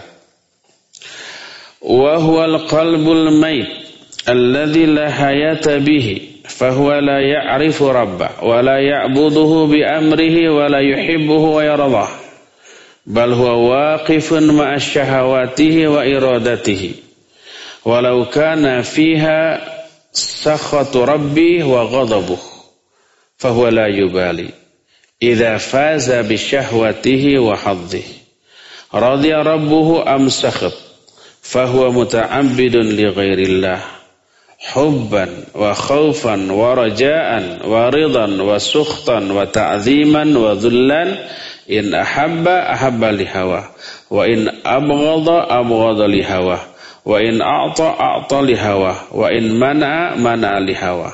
Wa huwal qalbul mayt alladzi la hayata bihi, fa huwa la ya'rifu rabbah wa la ya'buduhu bi amrihi wa la yuhibbuhu wa yardah. Bal huwa waqifun ma'a syahawatihi wa iradatihi. Walau kana fiha sakhatu rabbi wa ghadabuh fahuwa la yubali idza faza bi syahwatihi wa haddihi radiya rabbuhu am sakhat fahuwa muta'abbidun li ghairillah hubban wa khaufan wa raja'an wa ridan wa sukhtan wa ta'ziman wa dhullan in ahabba ahabba li hawa wa in abghadha abghadha li hawa wa in a'ta a'ta li hawa wa in mana'a mana'a li hawa.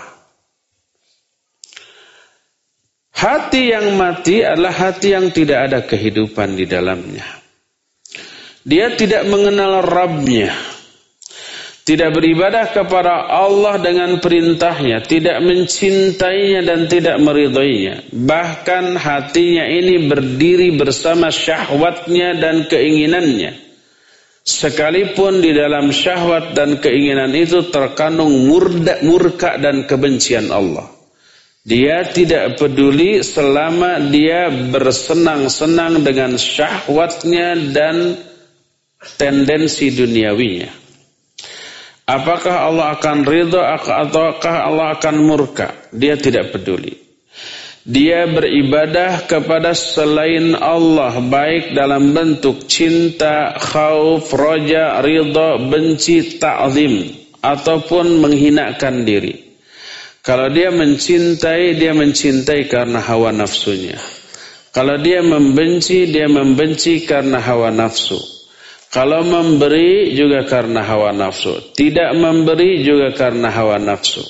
Hati yang mati adalah hati yang tidak ada kehidupan di dalamnya. Dia tidak mengenal Rabbnya, tidak beribadah kepada Allah dengan perintahnya, tidak mencintainya dan tidak meridhoinya. Bahkan hatinya ini berdiri bersama syahwatnya dan keinginannya. Sekalipun di dalam syahwat dan keinginan itu terkandung murda, murka dan kebencian Allah. Dia tidak peduli selama dia bersenang-senang dengan syahwatnya dan tendensi duniawinya. Apakah Allah akan ridha ataukah Allah akan murka? Dia tidak peduli. Dia beribadah kepada selain Allah, baik dalam bentuk cinta, khauf, roja, ridha, benci, ta'zim, ataupun menghinakan diri. Kalau dia mencintai, dia mencintai karena hawa nafsunya. Kalau dia membenci, dia membenci karena hawa nafsu. Kalau memberi juga karena hawa nafsu. Tidak memberi juga karena hawa nafsu.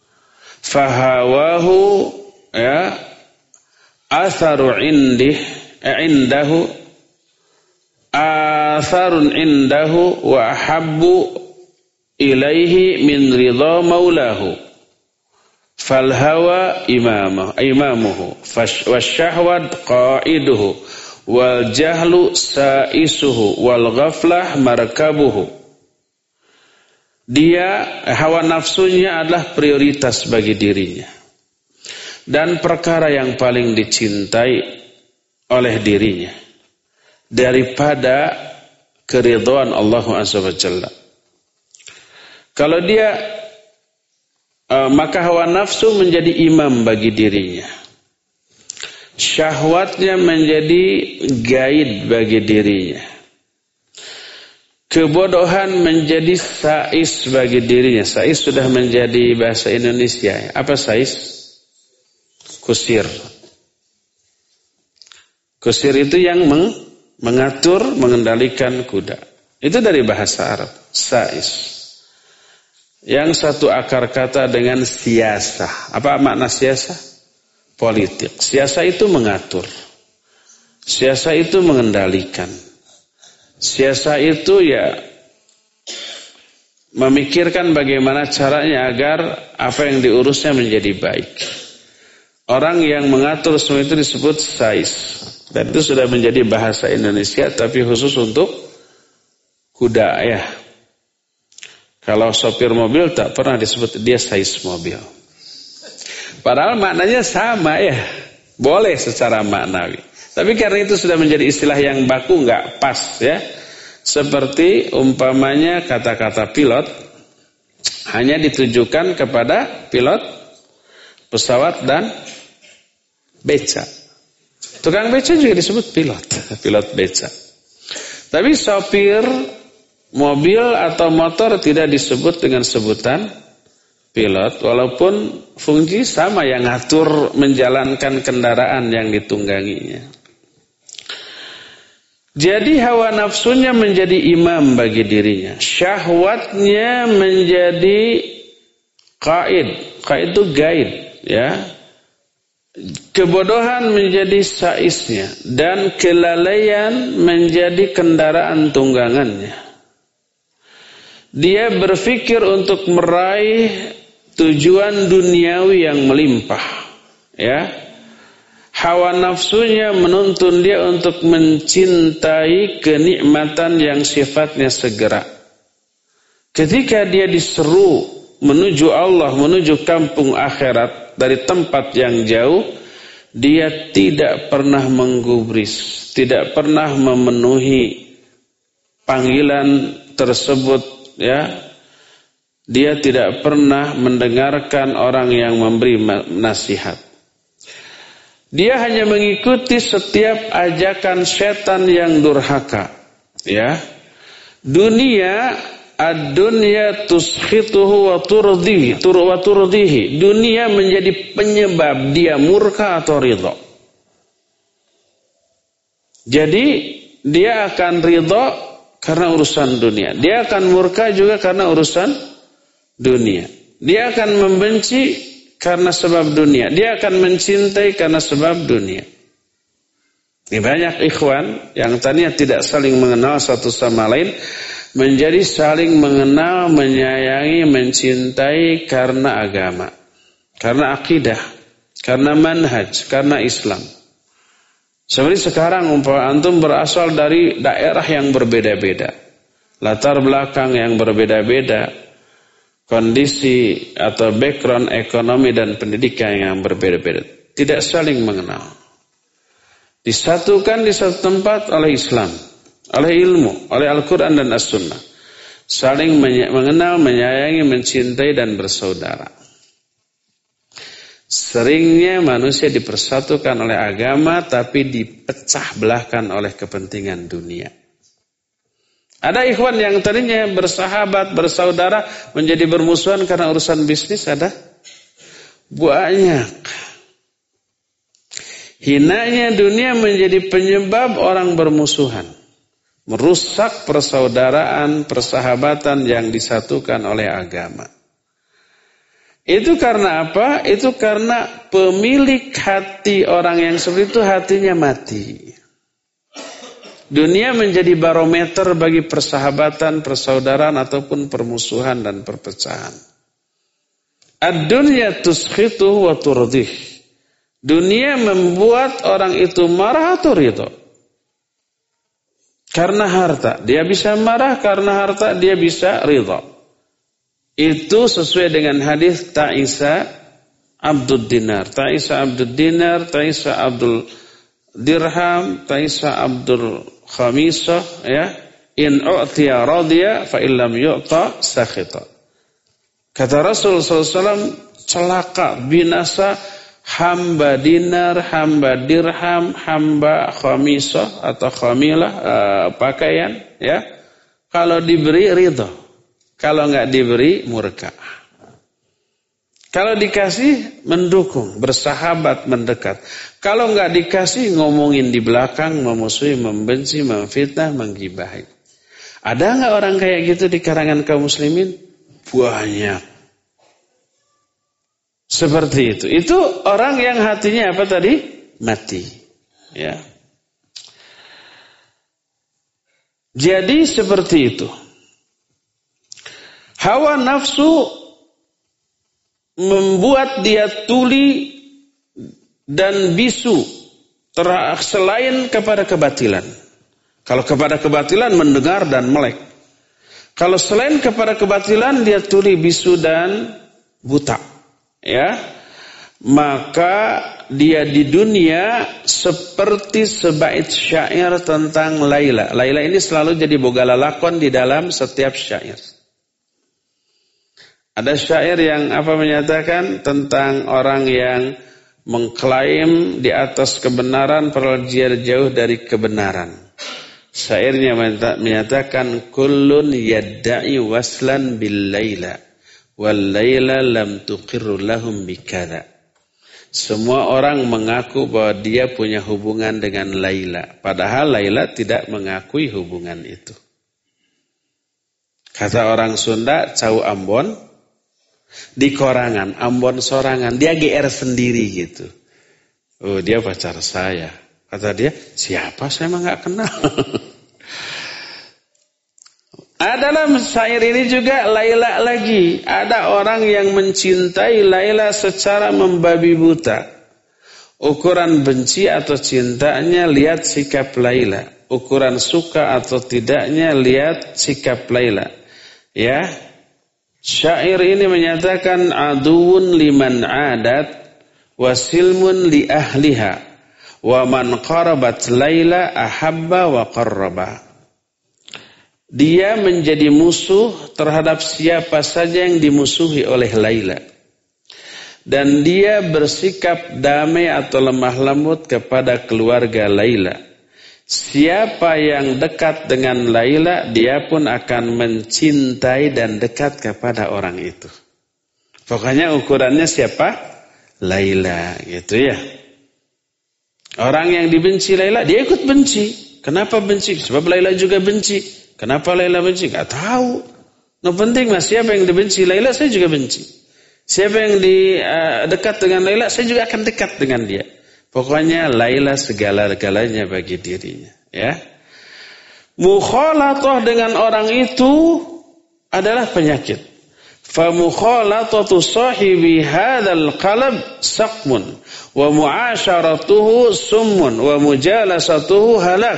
Fahawahu ya atharu indih indahu atharun indahu wa ahabbu ilaihi min ridha maulahu fal hawa imamuhu imamuhu wasyahwat qaiduhu wal jahlu saisuhu wal ghaflah markabuhu. Dia, hawa nafsunya adalah prioritas bagi dirinya. Dan perkara yang paling dicintai oleh dirinya daripada keridhaan Allah Azza wa Jalla. Kalau dia uh, maka hawa nafsu menjadi imam bagi dirinya. Syahwatnya menjadi guide bagi dirinya. Kebodohan menjadi sais bagi dirinya. Sais sudah menjadi bahasa Indonesia. Apa sais? Kusir. Kusir itu yang meng, mengatur, mengendalikan kuda. Itu dari bahasa Arab. Sais. Yang satu akar kata dengan siasah. Apa makna siasah? Politik. Siasah itu mengatur. Siasah itu mengendalikan. Siasah itu ya memikirkan bagaimana caranya agar apa yang diurusnya menjadi baik. Orang yang mengatur semua itu disebut sais. Dan itu sudah menjadi bahasa Indonesia tapi khusus untuk kuda ya. Kalau sopir mobil tak pernah disebut dia sais mobil. Padahal maknanya sama ya. Boleh secara maknawi. Tapi karena itu sudah menjadi istilah yang baku enggak pas ya. Seperti umpamanya kata-kata pilot hanya ditujukan kepada pilot pesawat dan beca. Tukang beca juga disebut pilot, pilot beca. Tapi sopir Mobil atau motor tidak disebut dengan sebutan pilot, walaupun fungsi sama, yang ngatur menjalankan kendaraan yang ditungganginya. Jadi hawa nafsunya menjadi imam bagi dirinya, syahwatnya menjadi qaid, qaid itu guide, ya. Kebodohan menjadi saisnya dan kelalaian menjadi kendaraan tunggangannya. Dia berpikir untuk meraih tujuan duniawi yang melimpah, ya. Hawa nafsunya menuntun dia untuk mencintai kenikmatan yang sifatnya segera. Ketika dia diseru menuju Allah, menuju kampung akhirat dari tempat yang jauh, dia tidak pernah menggubris, tidak pernah memenuhi panggilan tersebut. Ya, dia tidak pernah mendengarkan orang yang memberi nasihat. Dia hanya mengikuti setiap ajakan setan yang durhaka. Ya, dunia, ad-dunya tuskhituhu wa turdihi, wa turdihi. Dunia menjadi penyebab dia murka atau ridha. Jadi dia akan ridha karena urusan dunia. Dia akan murka juga karena urusan dunia. Dia akan membenci karena sebab dunia. Dia akan mencintai karena sebab dunia. Ini banyak ikhwan yang tadinya tidak saling mengenal satu sama lain, menjadi saling mengenal, menyayangi, mencintai karena agama, karena akidah, karena manhaj, karena Islam. Seperti sekarang umpama antum berasal dari daerah yang berbeda-beda, latar belakang yang berbeda-beda, kondisi atau background ekonomi dan pendidikan yang berbeda-beda, tidak saling mengenal. Disatukan di satu tempat oleh Islam, oleh ilmu, oleh Al-Quran dan As-Sunnah. Saling mengenal, menyayangi, mencintai dan bersaudara. Seringnya manusia dipersatukan oleh agama, tapi dipecah belahkan oleh kepentingan dunia. Ada ikhwan yang tadinya bersahabat, bersaudara, menjadi bermusuhan karena urusan bisnis, ada banyak. Hinanya dunia menjadi penyebab orang bermusuhan, merusak persaudaraan, persahabatan yang disatukan oleh agama. Itu karena apa? Itu karena pemilik hati orang yang seperti itu hatinya mati. Dunia menjadi barometer bagi persahabatan, persaudaraan ataupun permusuhan dan perpecahan. Ad-dunya tuskhituhu wa turdih. Dunia membuat orang itu marah atau ridha. Karena harta, dia bisa marah, karena harta dia bisa ridha. Itu sesuai dengan hadis Ta'isa Abdul Dinar, Ta'isa Abdul Dinar, Ta'isa Abdul Dirham, Ta'isa Abdul Khamisah, ya. In u'tiya radiya, fa illam yu'ta sakhita. Kata Rasul sallallahu alaihi wasallam, celaka, binasa hamba dinar, hamba dirham, hamba khamisah atau khamilah, uh, pakaian, ya. Kalau diberi ridha, kalau enggak diberi murka. Kalau dikasih mendukung, bersahabat, mendekat. Kalau enggak dikasih ngomongin di belakang, memusuhi, membenci, memfitnah, menggibahi. Ada enggak orang kayak gitu di karangan kaum muslimin? Banyak. Seperti itu. Itu orang yang hatinya apa tadi? Mati. Ya. Jadi seperti itu. Hawa nafsu membuat dia tuli dan bisu selain kepada kebatilan. Kalau kepada kebatilan mendengar dan melek. Kalau selain kepada kebatilan dia tuli, bisu dan buta. Ya. Maka dia di dunia seperti sebait syair tentang Laila. Laila ini selalu jadi boga lalakon di dalam setiap syair. Ada syair yang apa menyatakan tentang orang yang mengklaim di atas kebenaran padahal dia jauh dari kebenaran. Syairnya menyatakan kullun yadda'i waslan bil laila wal laila lam tuqirru lahum bikadza. Semua orang mengaku bahwa dia punya hubungan dengan Laila, padahal Laila tidak mengakui hubungan itu. Kata orang Sunda, cau Ambon di korangan, Ambon sorangan, dia G R sendiri gitu. Oh, dia pacar saya. Kata dia, siapa? Saya emang gak kenal. Dalam syair ini juga Laila lagi. Ada orang yang mencintai Laila secara membabi buta. Ukuran benci atau cintanya lihat sikap Laila. Ukuran suka atau tidaknya lihat sikap Laila. Ya. Syair ini menyatakan aduun liman adat wasilmun li ahliha wa man qarabat Laila ahabba wa qarraba. Dia menjadi musuh terhadap siapa saja yang dimusuhi oleh Laila. Dan dia bersikap damai atau lemah lembut kepada keluarga Laila. Siapa yang dekat dengan Laila, dia pun akan mencintai dan dekat kepada orang itu. Pokoknya ukurannya siapa? Laila, gitu ya. Orang yang dibenci Laila, dia ikut benci. Kenapa benci? Sebab Laila juga benci. Kenapa Laila benci? Gak tahu. No penting mas, siapa yang dibenci Laila, saya juga benci. Siapa yang di, uh, dekat dengan Laila, saya juga akan dekat dengan dia. Pokoknya Laila segala-galanya bagi dirinya. Ya. Mukhalatah dengan orang itu adalah penyakit. Fa mukhalatatu sahibi hadzal qalb saqmun wa mu'asyaratuhu summun wa mujalasatuhu halak.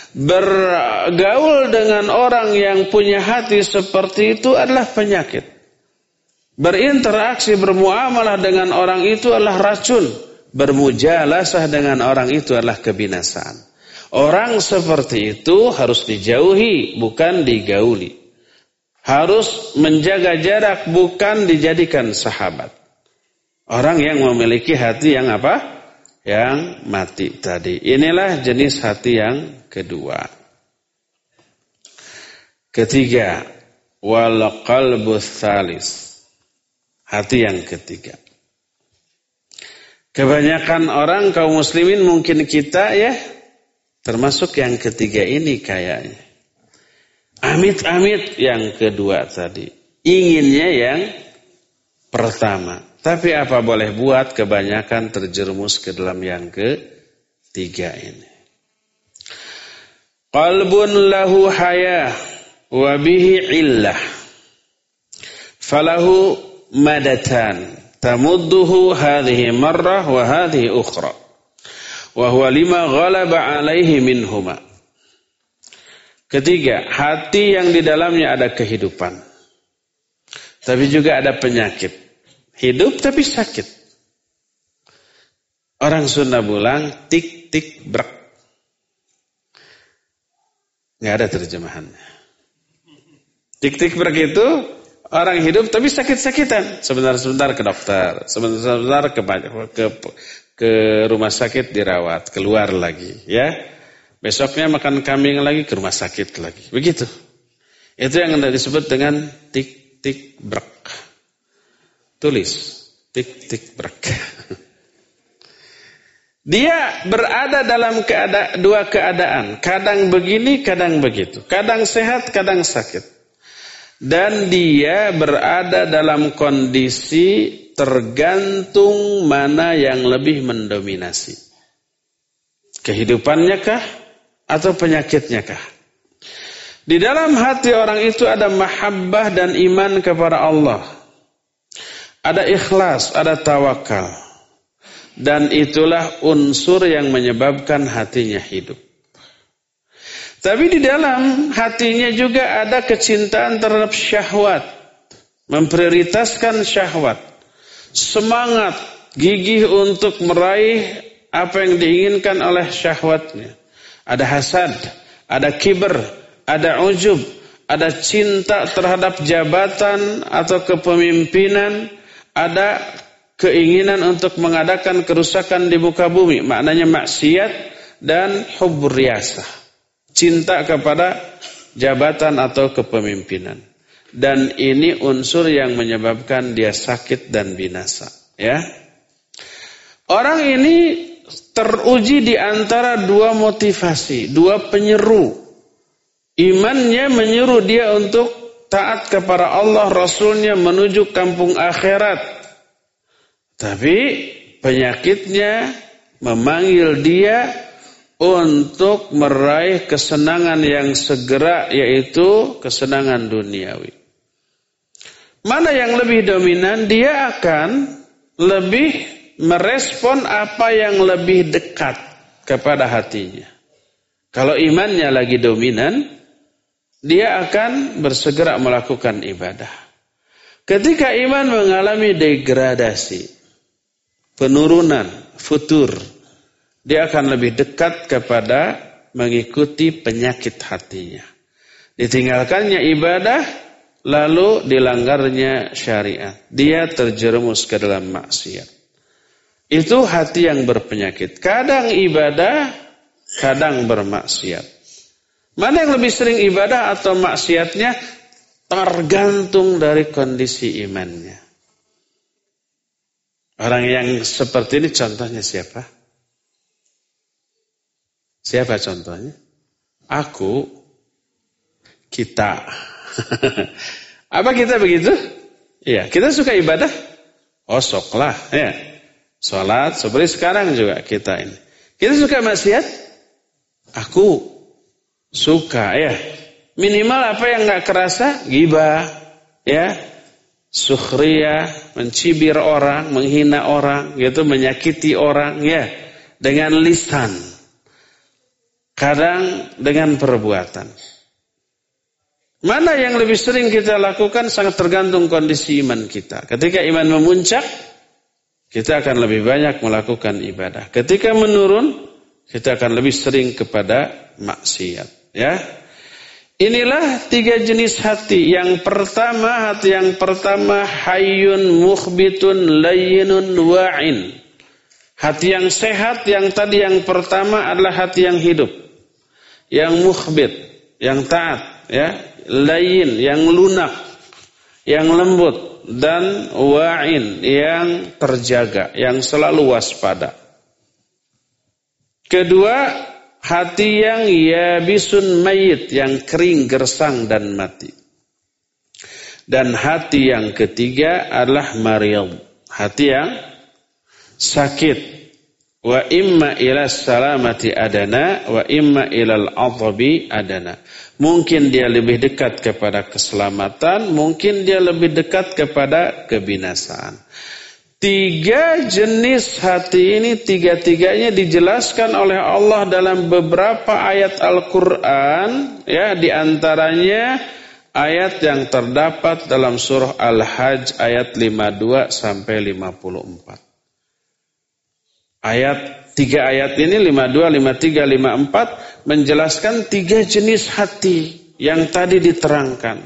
Bergaul dengan orang yang punya hati seperti itu adalah penyakit. Berinteraksi, bermuamalah dengan orang itu adalah racun. Bermujalasah dengan orang itu adalah kebinasaan. Orang seperti itu harus dijauhi, bukan digauli. Harus menjaga jarak, bukan dijadikan sahabat. Orang yang memiliki hati yang apa? Yang mati tadi. Inilah jenis hati yang kedua. Ketiga, wal qalbus tsalis. Hati yang ketiga. Kebanyakan orang kaum muslimin, mungkin kita ya, termasuk yang ketiga ini kayaknya. Amit-amit yang kedua tadi. Inginnya yang pertama. Tapi apa boleh buat, kebanyakan terjerumus ke dalam yang ketiga ini. Qalbun lahu hayah wa bihi illah. Falahu madatan. Tamudduhu hadhihi marrah wa hadhihi ukhra. Wa huwa lima ghalaba alaihi minhuma. Ketiga, hati yang di dalamnya ada kehidupan. Tapi juga ada penyakit. Hidup tapi sakit. Orang Sunda bilang tik tik brak. Nggak ada terjemahannya. Tik tik brak itu orang hidup tapi sakit-sakitan. Sebentar-sebentar ke dokter, sebentar-sebentar ke, ke ke rumah sakit dirawat, keluar lagi, ya. Besoknya makan kambing lagi, ke rumah sakit lagi. Begitu. Itu yang disebut dengan tik tik brak. Tulis tik tik brak. Dia berada dalam keada- dua keadaan, kadang begini, kadang begitu, kadang sehat, kadang sakit. Dan dia berada dalam kondisi tergantung mana yang lebih mendominasi. Kehidupannya kah atau penyakitnya kah? Di dalam hati orang itu ada mahabbah dan iman kepada Allah. Ada ikhlas, ada tawakal. Dan itulah unsur yang menyebabkan hatinya hidup. Tapi di dalam hatinya juga ada kecintaan terhadap syahwat. Memprioritaskan syahwat. Semangat, gigih untuk meraih apa yang diinginkan oleh syahwatnya. Ada hasad, ada kiber, ada ujub, ada cinta terhadap jabatan atau kepemimpinan, ada keinginan untuk mengadakan kerusakan di muka bumi, maknanya maksiat dan hubbur riyasah, cinta kepada jabatan atau kepemimpinan. Dan ini unsur yang menyebabkan dia sakit dan binasa. Ya, orang ini teruji di antara dua motivasi, dua penyeru. Imannya menyuruh dia untuk taat kepada Allah, Rasulnya, menuju kampung akhirat. Tapi penyakitnya memanggil dia untuk meraih kesenangan yang segera, yaitu kesenangan duniawi. Mana yang lebih dominan? Dia akan lebih merespon apa yang lebih dekat kepada hatinya. Kalau imannya lagi dominan, dia akan bersegera melakukan ibadah. Ketika iman mengalami degradasi, penurunan, futur, dia akan lebih dekat kepada mengikuti penyakit hatinya. Ditinggalkannya ibadah, lalu dilanggarnya syariat. Dia terjerumus ke dalam maksiat. Itu hati yang berpenyakit. Kadang ibadah, kadang bermaksiat. Mana yang lebih sering ibadah atau maksiatnya? Tergantung dari kondisi imannya. Orang yang seperti ini contohnya siapa? Siapa contohnya? Aku, kita. Apa kita begitu? Iya, kita suka ibadah. Oh, soklah, ya. Salat seperti sekarang juga kita ini. Kita suka maksiat? Aku suka, ya. Minimal apa yang enggak kerasa? Ghibah, ya. Sukhriyah, mencibir orang, menghina orang, gitu, menyakiti orang, ya. Dengan lisan. Kadang dengan perbuatan. Mana yang lebih sering kita lakukan sangat tergantung kondisi iman kita. Ketika iman memuncak, kita akan lebih banyak melakukan ibadah. Ketika menurun, kita akan lebih sering kepada maksiat. Ya, inilah tiga jenis hati. Yang pertama, hati yang pertama hayyun mukhbitun layyinun wa'in. Hati yang sehat, yang tadi yang pertama adalah hati yang hidup, yang mukhbit, yang taat, ya. Layin, yang lunak, yang lembut, dan wa'in, yang terjaga, yang selalu waspada. Kedua, hati yang yabisun mayit, yang kering, gersang, dan mati. Dan hati yang ketiga adalah mariyad, hati yang sakit. Wa imma ila salamati adana, wa imma ilal adhabi adana. Mungkin dia lebih dekat kepada keselamatan, mungkin dia lebih dekat kepada kebinasaan. Tiga jenis hati ini, tiga-tiganya dijelaskan oleh Allah dalam beberapa ayat Al-Quran. Ya, di antaranya ayat yang terdapat dalam surah Al-Hajj ayat lima puluh dua sampai lima puluh empat. Ayat tiga ayat ini lima puluh dua, lima puluh tiga, lima puluh empat menjelaskan tiga jenis hati yang tadi diterangkan.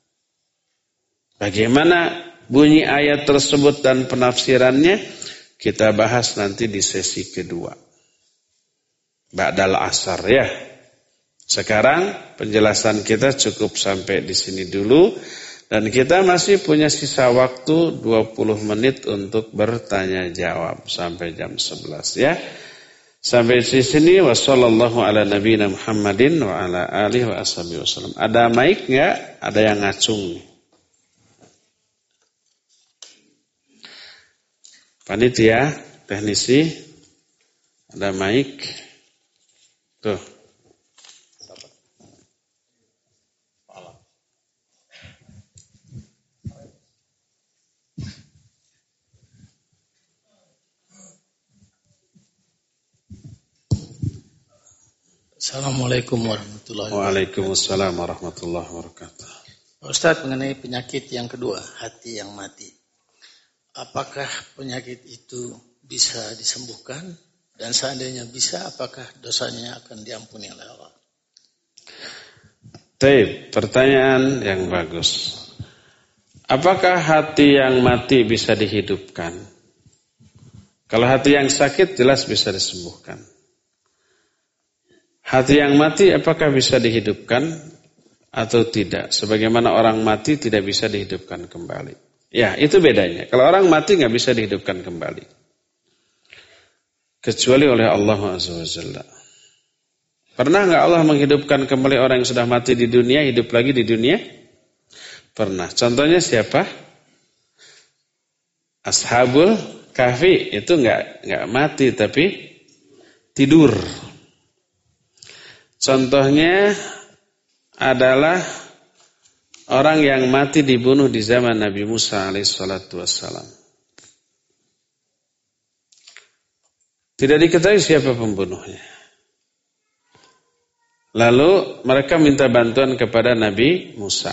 Bagaimana bunyi ayat tersebut dan penafsirannya kita bahas nanti di sesi kedua. Ba'dal asar, ya. Sekarang penjelasan kita cukup sampai di sini dulu. Dan kita masih punya sisa waktu dua puluh menit untuk bertanya jawab sampai jam sebelas, ya. Sampai di sini wassallallahu ala nabiyina Muhammadin wa ala alihi wa ashabihi wasallam. Ada mic enggak? Ada yang ngacung. Panitia, teknisi, ada mic. Tuh. Assalamualaikum warahmatullahi wabarakatuh. Waalaikumsalam warahmatullahi wabarakatuh. Ustaz, mengenai penyakit yang kedua, hati yang mati. Apakah penyakit itu bisa disembuhkan? Dan seandainya bisa, apakah dosanya akan diampuni oleh Allah? Baik, pertanyaan yang bagus. Apakah hati yang mati bisa dihidupkan? Kalau hati yang sakit jelas bisa disembuhkan. Hati yang mati apakah bisa dihidupkan atau tidak? Sebagaimana orang mati tidak bisa dihidupkan kembali. Ya, itu bedanya. Kalau orang mati nggak bisa dihidupkan kembali, kecuali oleh Allah Azza wa Jalla. Pernah nggak Allah menghidupkan kembali orang yang sudah mati di dunia, hidup lagi di dunia? Pernah. Contohnya siapa? Ashabul Kahfi itu nggak nggak mati tapi tidur. Contohnya adalah orang yang mati dibunuh di zaman Nabi Musa alaihissalatu wassalam. Tidak diketahui siapa pembunuhnya. Lalu mereka minta bantuan kepada Nabi Musa.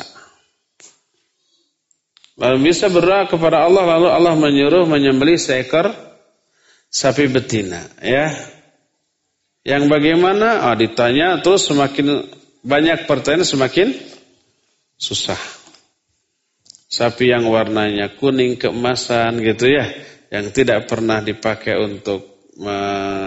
Lalu bisa berdoa kepada Allah, lalu Allah menyuruh menyembelih seekor sapi betina, ya. Yang bagaimana? Oh, ditanya terus semakin banyak pertanyaan semakin susah. Sapi yang warnanya kuning keemasan gitu ya, yang tidak pernah dipakai untuk me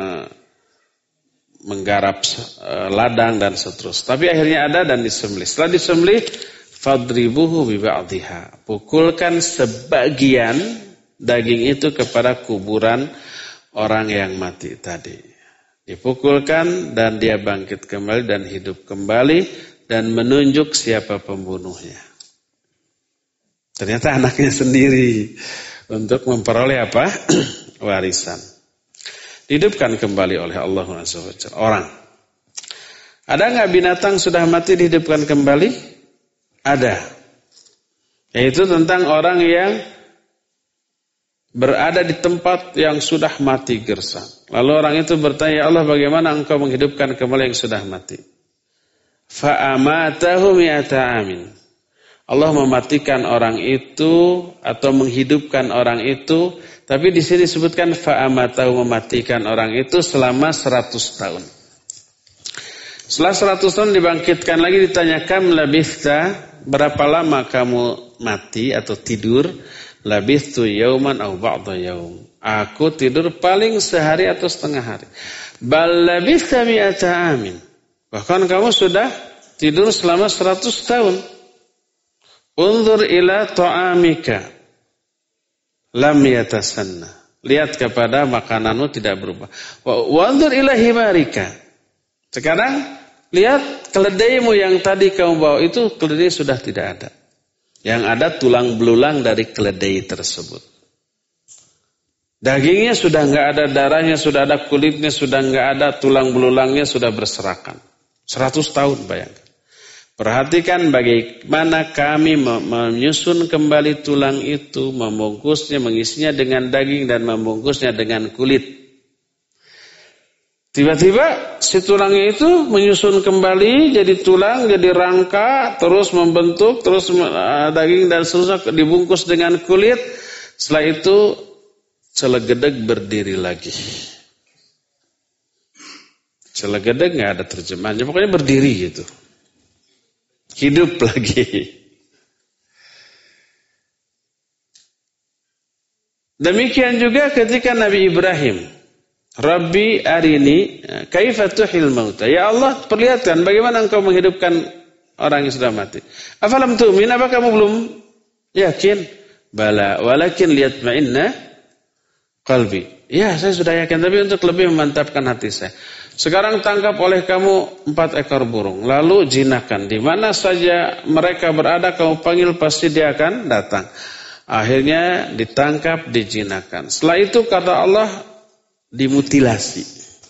menggarap ladang dan seterusnya. Tapi akhirnya ada dan disembelih. Setelah disembelih, fadribuhu bi ba'dihha. Pukulkan sebagian daging itu kepada kuburan orang yang mati tadi. Dipukulkan dan dia bangkit kembali dan hidup kembali dan menunjuk siapa pembunuhnya. Ternyata anaknya sendiri untuk memperoleh apa? Warisan. Dihidupkan kembali oleh Allah Azza wa Jalla. Orang. Ada nggak binatang sudah mati dihidupkan kembali? Ada. Yaitu tentang orang yang berada di tempat yang sudah mati gersang. Lalu orang itu bertanya, ya Allah, bagaimana engkau menghidupkan kembali yang sudah mati? Fa'amatahu mi'ata amin. Allah mematikan orang itu atau menghidupkan orang itu, tapi di sini disebutkan fa'amatahu, mematikan orang itu selama seratus tahun. Setelah seratus tahun dibangkitkan lagi, ditanyakan labithta, berapa lama kamu mati atau tidur? Labithtu yauman aw ba'da yaum. Aku tidur paling sehari atau setengah hari. Bal labithta mi'ata amin. Bahkan kamu sudah tidur selama seratus tahun. Unzur ila ta'amika lam yatasanna. Lihat kepada makananmu tidak berubah. Wa unzur ila himarika. Sekarang lihat keledaimu yang tadi kamu bawa itu, keledai sudah tidak ada. Yang ada tulang belulang dari keledai tersebut. Dagingnya sudah enggak ada, darahnya sudah ada, kulitnya sudah enggak ada, tulang belulangnya sudah berserakan. Seratus tahun bayangkan. Perhatikan bagaimana kami menyusun kembali tulang itu, membungkusnya, mengisinya dengan daging dan membungkusnya dengan kulit. Tiba-tiba si tulangnya itu menyusun kembali jadi tulang, jadi rangka, terus membentuk, terus daging dan seterusnya dibungkus dengan kulit. Setelah itu celegedeg berdiri lagi. Celegedeg nggak ada terjemahannya, pokoknya berdiri gitu. Hidup lagi. Demikian juga ketika Nabi Ibrahim, Rabbi arini kaifa tuhil mauta. Ya Allah, perlihatkan bagaimana engkau menghidupkan orang yang sudah mati. Afalam tu'min, apa kamu belum yakin? Bala, walakin liyatma'inna qalbi. Ya, saya sudah yakin, tapi untuk lebih memantapkan hati saya. Sekarang tangkap oleh kamu empat ekor burung, lalu jinakan. Di mana saja mereka berada, kamu panggil, pasti dia akan datang. Akhirnya ditangkap, dijinakan. Setelah itu kata Allah, dimutilasi.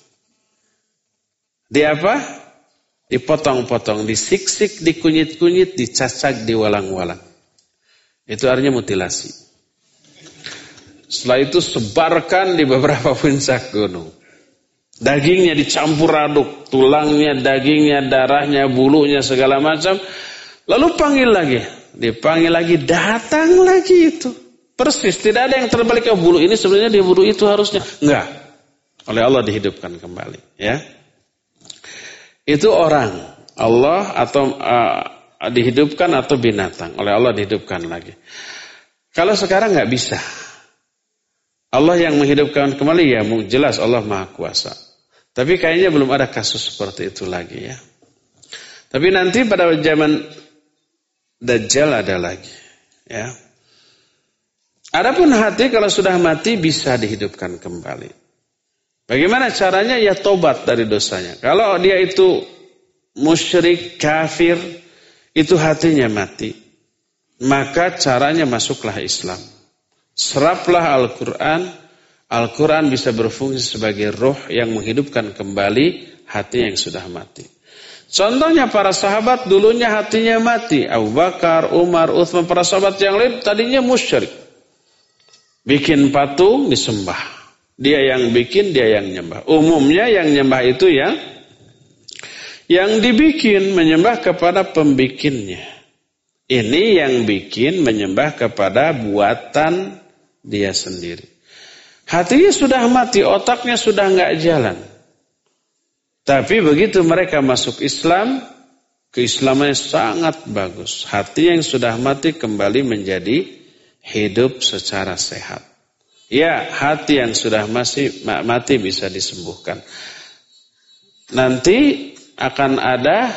Di apa? Dipotong-potong, disiksik, dikunyit-kunyit, dicacak, diwalang-walang. Itu artinya mutilasi. Setelah itu sebarkan di beberapa puncak gunung. Dagingnya dicampur aduk, tulangnya, dagingnya, darahnya, bulunya, segala macam. Lalu panggil lagi, dipanggil lagi, datang lagi itu. Persis, tidak ada yang terbalik ke bulu ini sebenarnya di bulu itu harusnya. Enggak. Oleh Allah dihidupkan kembali, ya. Itu orang, Allah atau uh, dihidupkan atau binatang, oleh Allah dihidupkan lagi. Kalau sekarang enggak bisa. Allah yang menghidupkan kembali, ya jelas Allah Maha Kuasa. Tapi kayaknya belum ada kasus seperti itu lagi ya. Tapi nanti pada zaman Dajjal ada lagi ya. Adapun hati kalau sudah mati bisa dihidupkan kembali. Bagaimana caranya? Ya tobat dari dosanya. Kalau dia itu musyrik, kafir, itu hatinya mati. Maka caranya masuklah Islam. Seraplah Al-Quran. Al-Quran bisa berfungsi sebagai roh yang menghidupkan kembali hati yang sudah mati. Contohnya para sahabat dulunya hatinya mati. Abu Bakar, Umar, Uthman, para sahabat yang lain tadinya musyrik. Bikin patung disembah. Dia yang bikin, dia yang nyembah. Umumnya yang nyembah itu yang yang dibikin menyembah kepada pembikinnya. Ini yang bikin menyembah kepada buatan dia sendiri. Hatinya sudah mati, otaknya sudah nggak jalan. Tapi begitu mereka masuk Islam, keislamannya sangat bagus. Hati yang sudah mati kembali menjadi hidup secara sehat. Ya, hati yang sudah masih mati bisa disembuhkan. Nanti akan ada,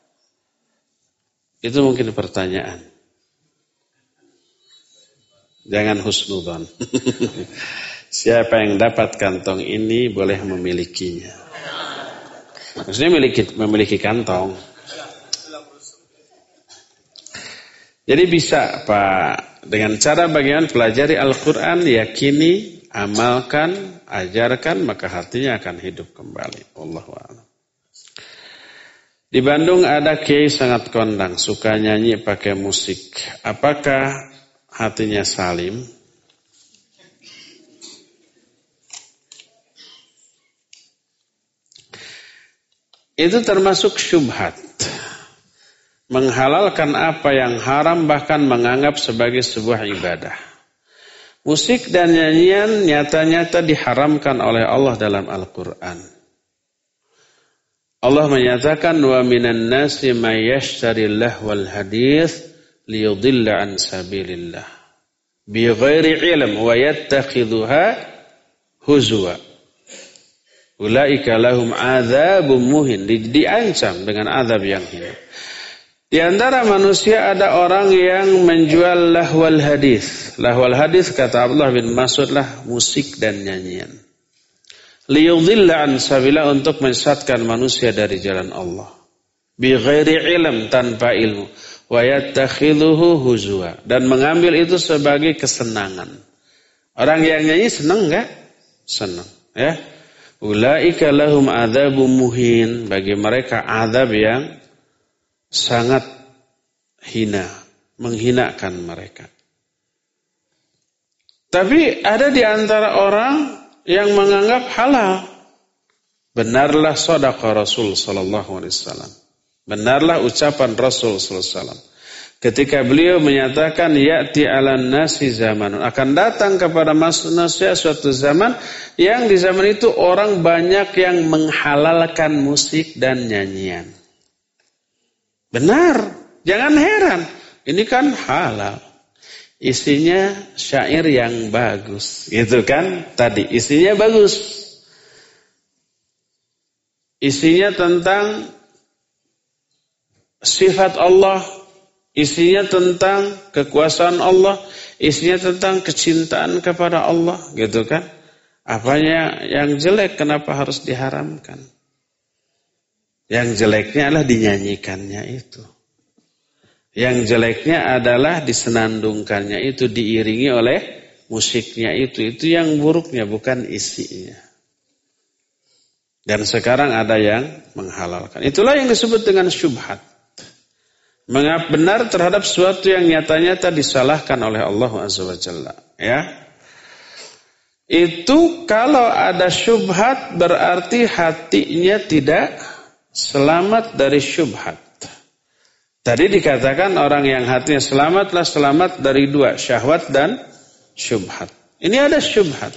itu mungkin pertanyaan. Jangan husnudzon. Siapa yang dapat kantong ini boleh memilikinya. Maksudnya memiliki, memiliki kantong. Jadi bisa Pak, dengan cara bagaimana pelajari Al-Quran, yakini, amalkan, ajarkan, maka hatinya akan hidup kembali. Wallahu a'lam. Di Bandung ada kiai sangat kondang, suka nyanyi pakai musik. Apakah hatinya salim? Itu termasuk syubhat. Menghalalkan apa yang haram, bahkan menganggap sebagai sebuah ibadah. Musik dan nyanyian nyata-nyata diharamkan oleh Allah dalam Al-Quran. Allah menyatakan, wa minan nasi may yashtari lahwal hadits liyudilla an sabilillah bi ghairi ilm wa yattakhidhuha huzwa. Ulaika lahum adzabun muhin, di, diancam dengan azab yang hina. Di antara manusia ada orang yang menjual lahwal hadis. Lahwal hadis kata Abdullah bin Mas'ud lah musik dan nyanyian. Liyudhilla an sabila, untuk menyesatkan manusia dari jalan Allah. Bi ghairi ilm, tanpa ilmu. Wa yattakhidhuhu huzwa, dan mengambil itu sebagai kesenangan. Orang yang nyanyi senang enggak? Senang, ya. Ulaika lahum adzabun muhin, bagi mereka azab yang sangat hina, menghinakan mereka. Tapi ada di antara orang yang menganggap halal. Benarlah shadaqa Rasul sallallahu alaihi wasallam. Benarlah ucapan Rasul sallallahu alaihi wasallam ketika beliau menyatakan ya'ti 'alan nasi zamanun, akan datang kepada manusia suatu zaman yang di zaman itu orang banyak yang menghalalkan musik dan nyanyian. Benar, jangan heran. Ini kan halal. Isinya syair yang bagus, gitu kan? Tadi isinya bagus. Isinya tentang sifat Allah, isinya tentang kekuasaan Allah, isinya tentang kecintaan kepada Allah, gitu kan? Apanya yang jelek, kenapa harus diharamkan? Yang jeleknya adalah dinyanyikannya itu. Yang jeleknya adalah disenandungkannya itu, diiringi oleh musiknya itu. Itu yang buruknya, bukan isinya. Dan sekarang ada yang menghalalkan. Itulah yang disebut dengan syubhat. Mengapa benar terhadap sesuatu yang nyata-nyata disalahkan oleh Allah Azza wa Jalla. Ya. Itu kalau ada syubhat berarti hatinya tidak selamat dari syubhat. Tadi dikatakan orang yang hatinya selamatlah selamat dari dua, syahwat dan syubhat. Ini ada syubhat.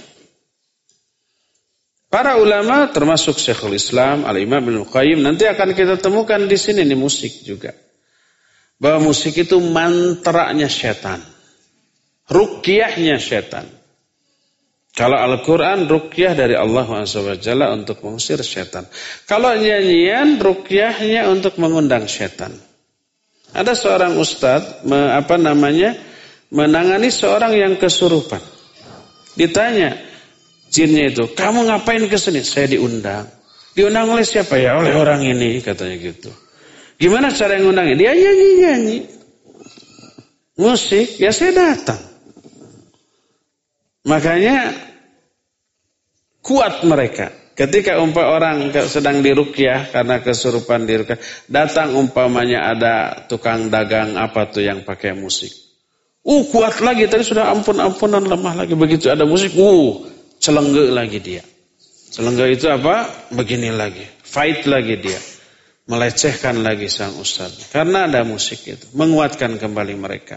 Para ulama termasuk Syekhul Islam, Al-Imam Ibnu Qayyim, nanti akan kita temukan di sini nih musik juga. Bahwa musik itu mantranya setan. Ruqyahnya setan. Kalau Al-Quran, ruqyah dari Allah subhanahu wa taala untuk mengusir setan. Kalau nyanyian, ruqyahnya untuk mengundang setan. Ada seorang ustadz, me, apa namanya, menangani seorang yang kesurupan. Ditanya, jinnya itu, kamu ngapain ke sini? Saya diundang. Diundang oleh siapa ya? Oleh orang ini, katanya gitu. Gimana cara yang undangnya? Dia nyanyi-nyanyi. Musik, ya saya datang. Makanya kuat mereka. Ketika umpama orang sedang diruqyah karena kesurupan diruqyah, datang umpamanya ada tukang dagang apa tuh yang pakai musik. Uh kuat lagi, tadi sudah ampun-ampunan lemah lagi, begitu ada musik, uh celengge lagi dia. Celengge itu apa? Begini lagi, fight lagi dia. Melecehkan lagi sang ustaz. Karena ada musik itu, menguatkan kembali mereka.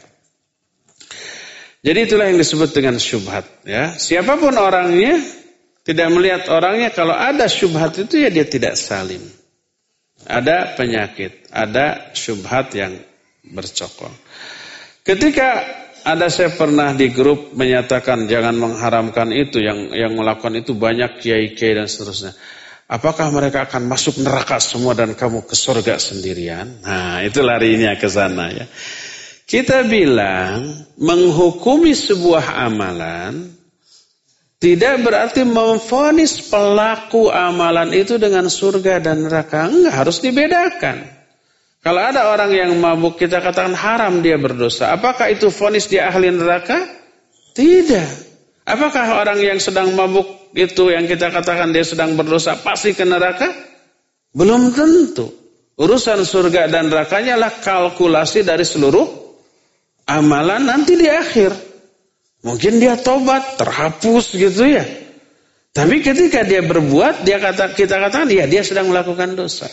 Jadi itulah yang disebut dengan syubhat. Ya, siapapun orangnya, tidak melihat orangnya, kalau ada syubhat itu ya dia tidak salim. Ada penyakit, ada syubhat yang bercokol. Ketika ada saya pernah di grup menyatakan jangan mengharamkan itu, yang yang melakukan itu banyak kiai-kiai dan seterusnya. Apakah mereka akan masuk neraka semua dan kamu ke surga sendirian? Nah, itu larinya ke sana ya. Kita bilang menghukumi sebuah amalan tidak berarti memvonis pelaku amalan itu dengan surga dan neraka. Enggak, harus dibedakan. Kalau ada orang yang mabuk, kita katakan haram dia berdosa. Apakah itu vonis dia ahli neraka? Tidak. Apakah orang yang sedang mabuk itu yang kita katakan dia sedang berdosa pasti ke neraka? Belum tentu. Urusan surga dan nerakanya lah kalkulasi dari seluruh amalan nanti di akhir. Mungkin dia tobat, terhapus gitu ya. Tapi ketika dia berbuat, dia kata kita katakan ya dia sedang melakukan dosa.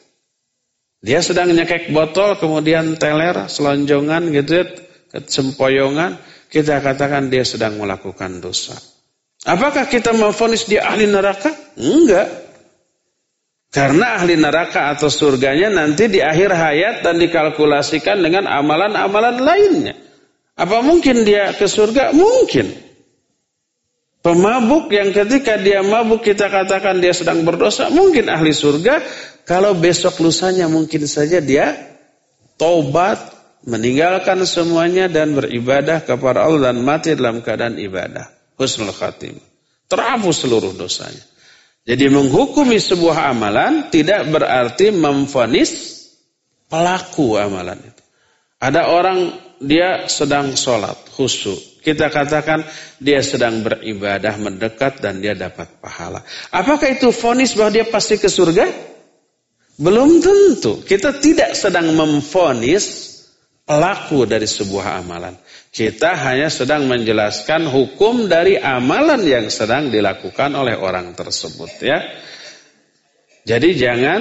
Dia sedang nyekek botol, kemudian teler, selonjongan gitu ya, sempoyongan, kita katakan dia sedang melakukan dosa. Apakah kita memvonis dia ahli neraka? Enggak. Karena ahli neraka atau surganya nanti di akhir hayat dan dikalkulasikan dengan amalan-amalan lainnya. Apa mungkin dia ke surga? Mungkin. Pemabuk yang ketika dia mabuk kita katakan dia sedang berdosa, mungkin ahli surga. Kalau besok lusanya mungkin saja dia taubat, meninggalkan semuanya dan beribadah kepada Allah dan mati dalam keadaan ibadah. Husnul khatimah. Terhapus seluruh dosanya. Jadi menghukumi sebuah amalan tidak berarti memvonis pelaku amalan itu. Ada orang dia sedang sholat khusyuk. Kita katakan dia sedang beribadah mendekat dan dia dapat pahala. Apakah itu vonis bahwa dia pasti ke surga? Belum tentu. Kita tidak sedang memvonis pelaku dari sebuah amalan. Kita hanya sedang menjelaskan hukum dari amalan yang sedang dilakukan oleh orang tersebut ya. Jadi jangan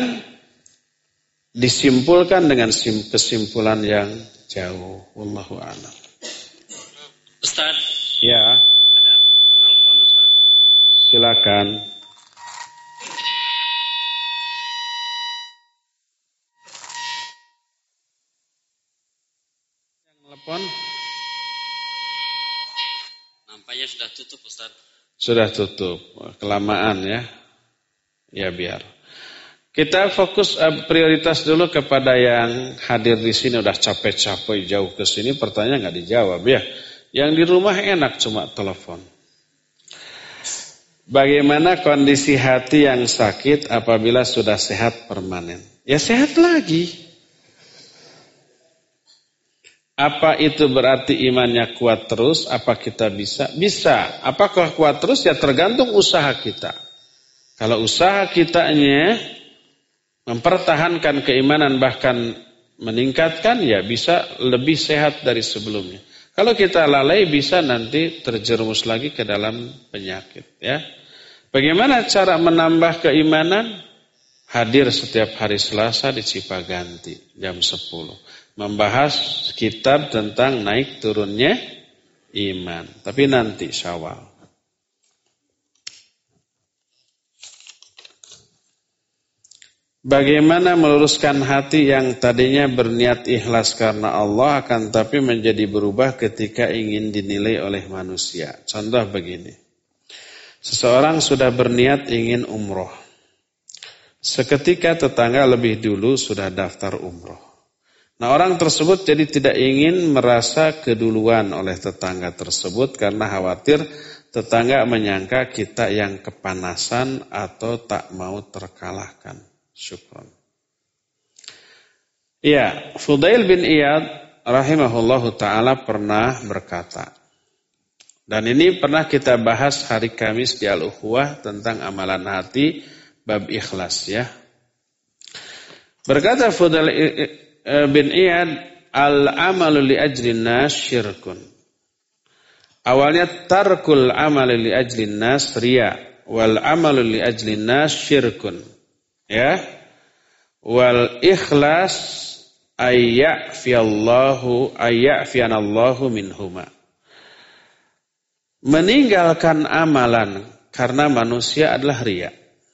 disimpulkan dengan kesimpulan yang jauh. Wallahu a'lam. Ustaz. Ya. Ada penelpon Ustaz. Silakan. Yang telepon. Nampaknya sudah tutup Ustaz. Sudah tutup. Kelamaan ya. Ya biar. Kita fokus uh, prioritas dulu kepada yang hadir di sini udah capek-capek jauh ke sini, pertanyaan nggak dijawab ya. Yang di rumah enak cuma telepon. Bagaimana kondisi hati yang sakit apabila sudah sehat permanen? Ya sehat lagi. Apa itu berarti imannya kuat terus? Apa kita bisa? Bisa. Apakah kuat terus? Ya tergantung usaha kita. Kalau usaha kitanya mempertahankan keimanan bahkan meningkatkan, ya bisa lebih sehat dari sebelumnya. Kalau kita lalai bisa nanti terjerumus lagi ke dalam penyakit. Ya. Bagaimana cara menambah keimanan? Hadir setiap hari Selasa di Cipaganti jam sepuluh. Membahas kitab tentang naik turunnya iman. Tapi nanti Syawal. Bagaimana meluruskan hati yang tadinya berniat ikhlas karena Allah akan tapi menjadi berubah ketika ingin dinilai oleh manusia. Contoh begini. Seseorang sudah berniat ingin umroh. Seketika tetangga lebih dulu sudah daftar umroh. Nah, orang tersebut jadi tidak ingin merasa keduluan oleh tetangga tersebut karena khawatir tetangga menyangka kita yang kepanasan atau tak mau terkalahkan. Syukran. Ya, Fudail bin Iyad rahimahullahu ta'ala pernah berkata, dan ini pernah kita bahas hari Kamis di Al-Ukhuwah tentang amalan hati bab ikhlas ya. Berkata Fudail bin Iyad, al-amalu li ajlin nas syirkun. Awalnya tarkul amali li ajlin nas riya, wal amalu li ajlin nas syirkun. Ya. Wal ikhlas ayya'fiyallahu ayya'fiyanallahu minhuma. Meninggalkan amalan karena manusia adalah riya.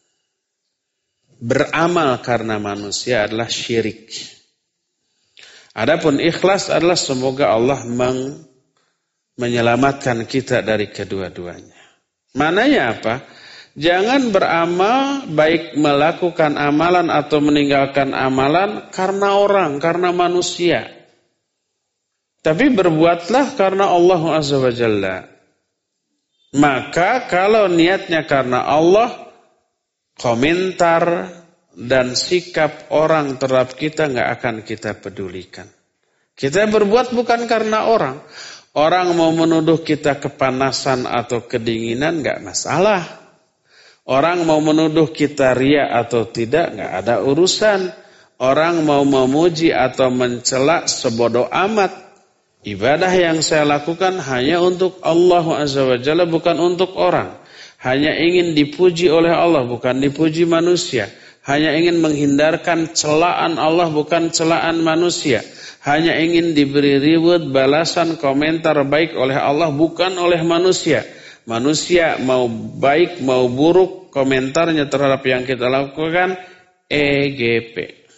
Beramal karena manusia adalah syirik. Adapun ikhlas adalah semoga Allah meng, menyelamatkan kita dari kedua-duanya. Mananya apa? Jangan beramal baik melakukan amalan atau meninggalkan amalan karena orang, karena manusia. Tapi berbuatlah karena Allah Azza wa Jalla. Maka kalau niatnya karena Allah, komentar dan sikap orang terhadap kita nggak akan kita pedulikan. Kita berbuat bukan karena orang. Orang mau menuduh kita kepanasan atau kedinginan nggak masalah. Orang mau menuduh kita ria atau tidak nggak ada urusan. Orang mau memuji atau mencela sebodoh amat. Ibadah yang saya lakukan hanya untuk Allah Azza wa Jalla, bukan untuk orang. Hanya ingin dipuji oleh Allah, bukan dipuji manusia. Hanya ingin menghindarkan celaan Allah, bukan celaan manusia. Hanya ingin diberi reward, balasan, komentar baik oleh Allah, bukan oleh manusia. Manusia mau baik, mau buruk, komentarnya terhadap yang kita lakukan, E G P.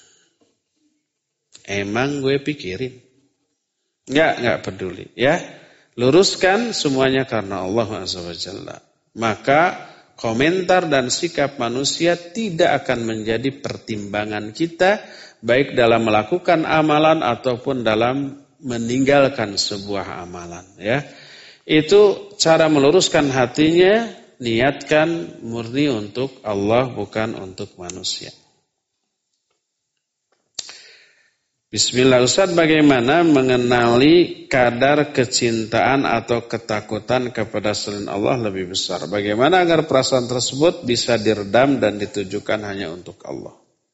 Emang gue pikirin? Enggak, enggak peduli. Ya, luruskan semuanya karena Allah Azza wa Jalla. Maka komentar dan sikap manusia tidak akan menjadi pertimbangan kita, baik dalam melakukan amalan ataupun dalam meninggalkan sebuah amalan. Ya, itu cara meluruskan hatinya, niatkan murni untuk Allah bukan untuk manusia. Bismillah, Ustaz, bagaimana mengenali kadar kecintaan atau ketakutan kepada selain Allah lebih besar? Bagaimana agar perasaan tersebut bisa diredam dan ditujukan hanya untuk Allah?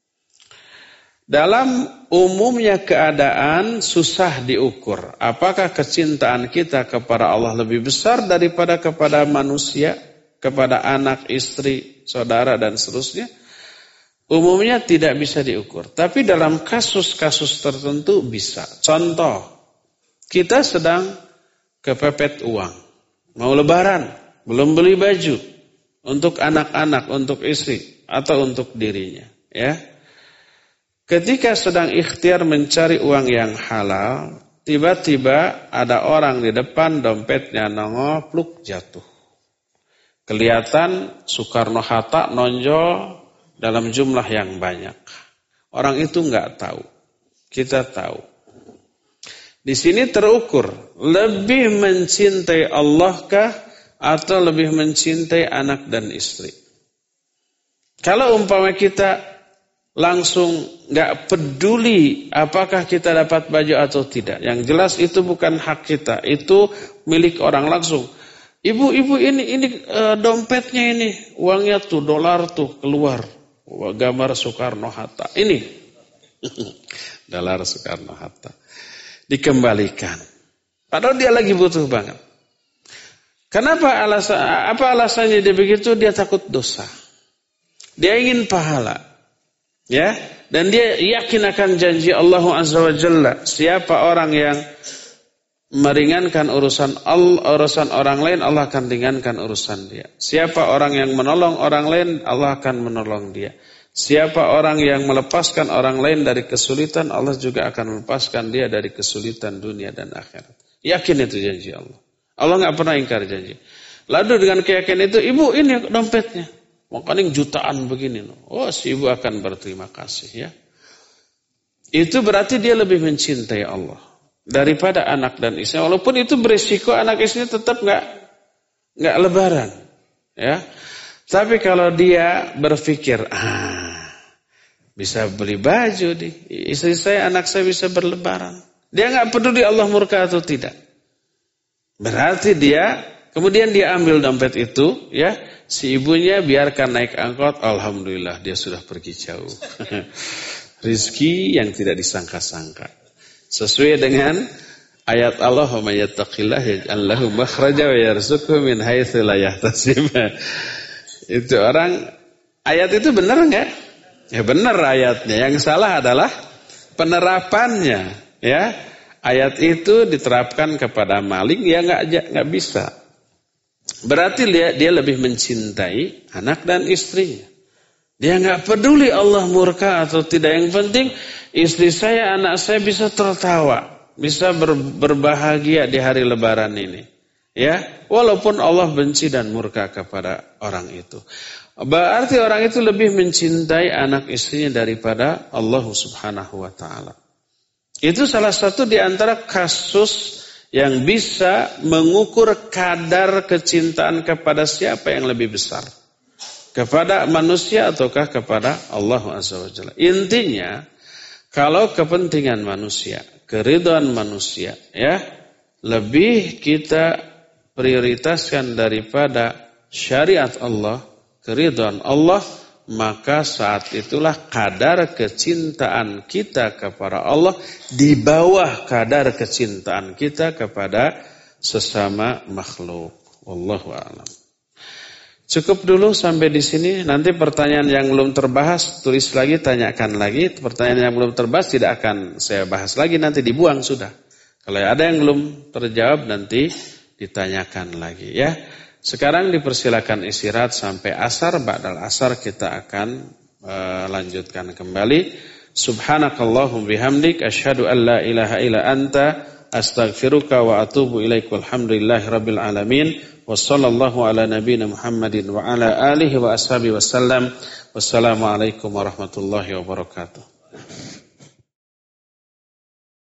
Dalam umumnya keadaan susah diukur. Apakah kecintaan kita kepada Allah lebih besar daripada kepada manusia, kepada anak, istri, saudara, dan seterusnya? Umumnya tidak bisa diukur. Tapi dalam kasus-kasus tertentu bisa. Contoh, kita sedang kepepet uang. Mau lebaran, belum beli baju. Untuk anak-anak, untuk istri, atau untuk dirinya. Ya. Ketika sedang ikhtiar mencari uang yang halal, tiba-tiba ada orang di depan, dompetnya nongol, pluk, jatuh. Kelihatan Soekarno-Hatta nonjol dalam jumlah yang banyak. Orang itu enggak tahu. Kita tahu. Di sini terukur, lebih mencintai Allah kah atau lebih mencintai anak dan istri? Kalau umpama kita langsung enggak peduli apakah kita dapat baju atau tidak, yang jelas itu bukan hak kita, itu milik orang langsung. Ibu-ibu ini ini e, dompetnya ini, uangnya tuh dolar tuh keluar. Gambar Soekarno-Hatta ini dolar Soekarno-Hatta dikembalikan, padahal dia lagi butuh banget. Kenapa alasan? Apa alasannya dia begitu? Dia takut dosa, dia ingin pahala, ya, dan dia yakin akan janji Allah Azza wa Jalla. Siapa orang yang meringankan urusan Allah, urusan orang lain, Allah akan ringankan urusan dia. Siapa orang yang menolong orang lain, Allah akan menolong dia. Siapa orang yang melepaskan orang lain dari kesulitan, Allah juga akan melepaskan dia dari kesulitan dunia dan akhirat. Yakin itu janji Allah. Allah nggak pernah ingkar janji. Lalu dengan keyakinan itu, ibu ini dompetnya. Makanya jutaan begini. Oh, si ibu akan berterima kasih ya. Itu berarti dia lebih mencintai Allah daripada anak dan istri. Walaupun itu berisiko anak istrinya tetap nggak nggak lebaran, ya. Tapi kalau dia berpikir, ah, bisa beli baju di istri saya, anak saya bisa berlebaran. Dia nggak peduli Allah murka atau tidak. Berarti dia kemudian dia ambil dompet itu, ya. Si ibunya biarkan naik angkot, alhamdulillah dia sudah pergi jauh. Rizki yang tidak disangka-sangka. Sesuai dengan ayat Allah, "Wa may yattaqillah yaj'al lahu makhraja wa yarzuqhu min haitsu la yahtasib." Itu orang, ayat itu benar enggak? Ya benar ayatnya. Yang salah adalah penerapannya, ya. Ayat itu diterapkan kepada maling, ya enggak enggak bisa. Berarti dia, dia lebih mencintai anak dan istrinya. Dia enggak peduli Allah murka atau tidak. Yang penting istri saya, anak saya bisa tertawa, bisa ber, berbahagia di hari lebaran ini. Ya, walaupun Allah benci dan murka kepada orang itu. Berarti orang itu lebih mencintai anak istrinya daripada Allah Subhanahu wa taala. Itu salah satu di antara kasus yang bisa mengukur kadar kecintaan kepada siapa yang lebih besar. Kepada manusia ataukah kepada Allah Azza wa Jalla. Intinya, kalau kepentingan manusia, keridhaan manusia, ya, lebih kita prioritaskan daripada syariat Allah, keridhaan Allah, maka saat itulah kadar kecintaan kita kepada Allah di bawah kadar kecintaan kita kepada sesama makhluk. Wallahu a'lam. Cukup dulu sampai di sini. Nanti pertanyaan yang belum terbahas tulis lagi, tanyakan lagi. Pertanyaan yang belum terbahas tidak akan saya bahas lagi, nanti dibuang sudah. Kalau ada yang belum terjawab nanti ditanyakan lagi ya. Sekarang dipersilakan istirahat sampai asar. Ba'dal asar kita akan uh, lanjutkan kembali. Subhanakallahum bihamdik asyhadu an la ilaha illa anta astaghfiruka wa atubu ilaik. Walhamdulillahi rabbil alamin. Wassallallahu ala nabiyina Muhammadin wa ala alihi wa ashabihi wasallam. Wassalamualaikum warahmatullahi wabarakatuh.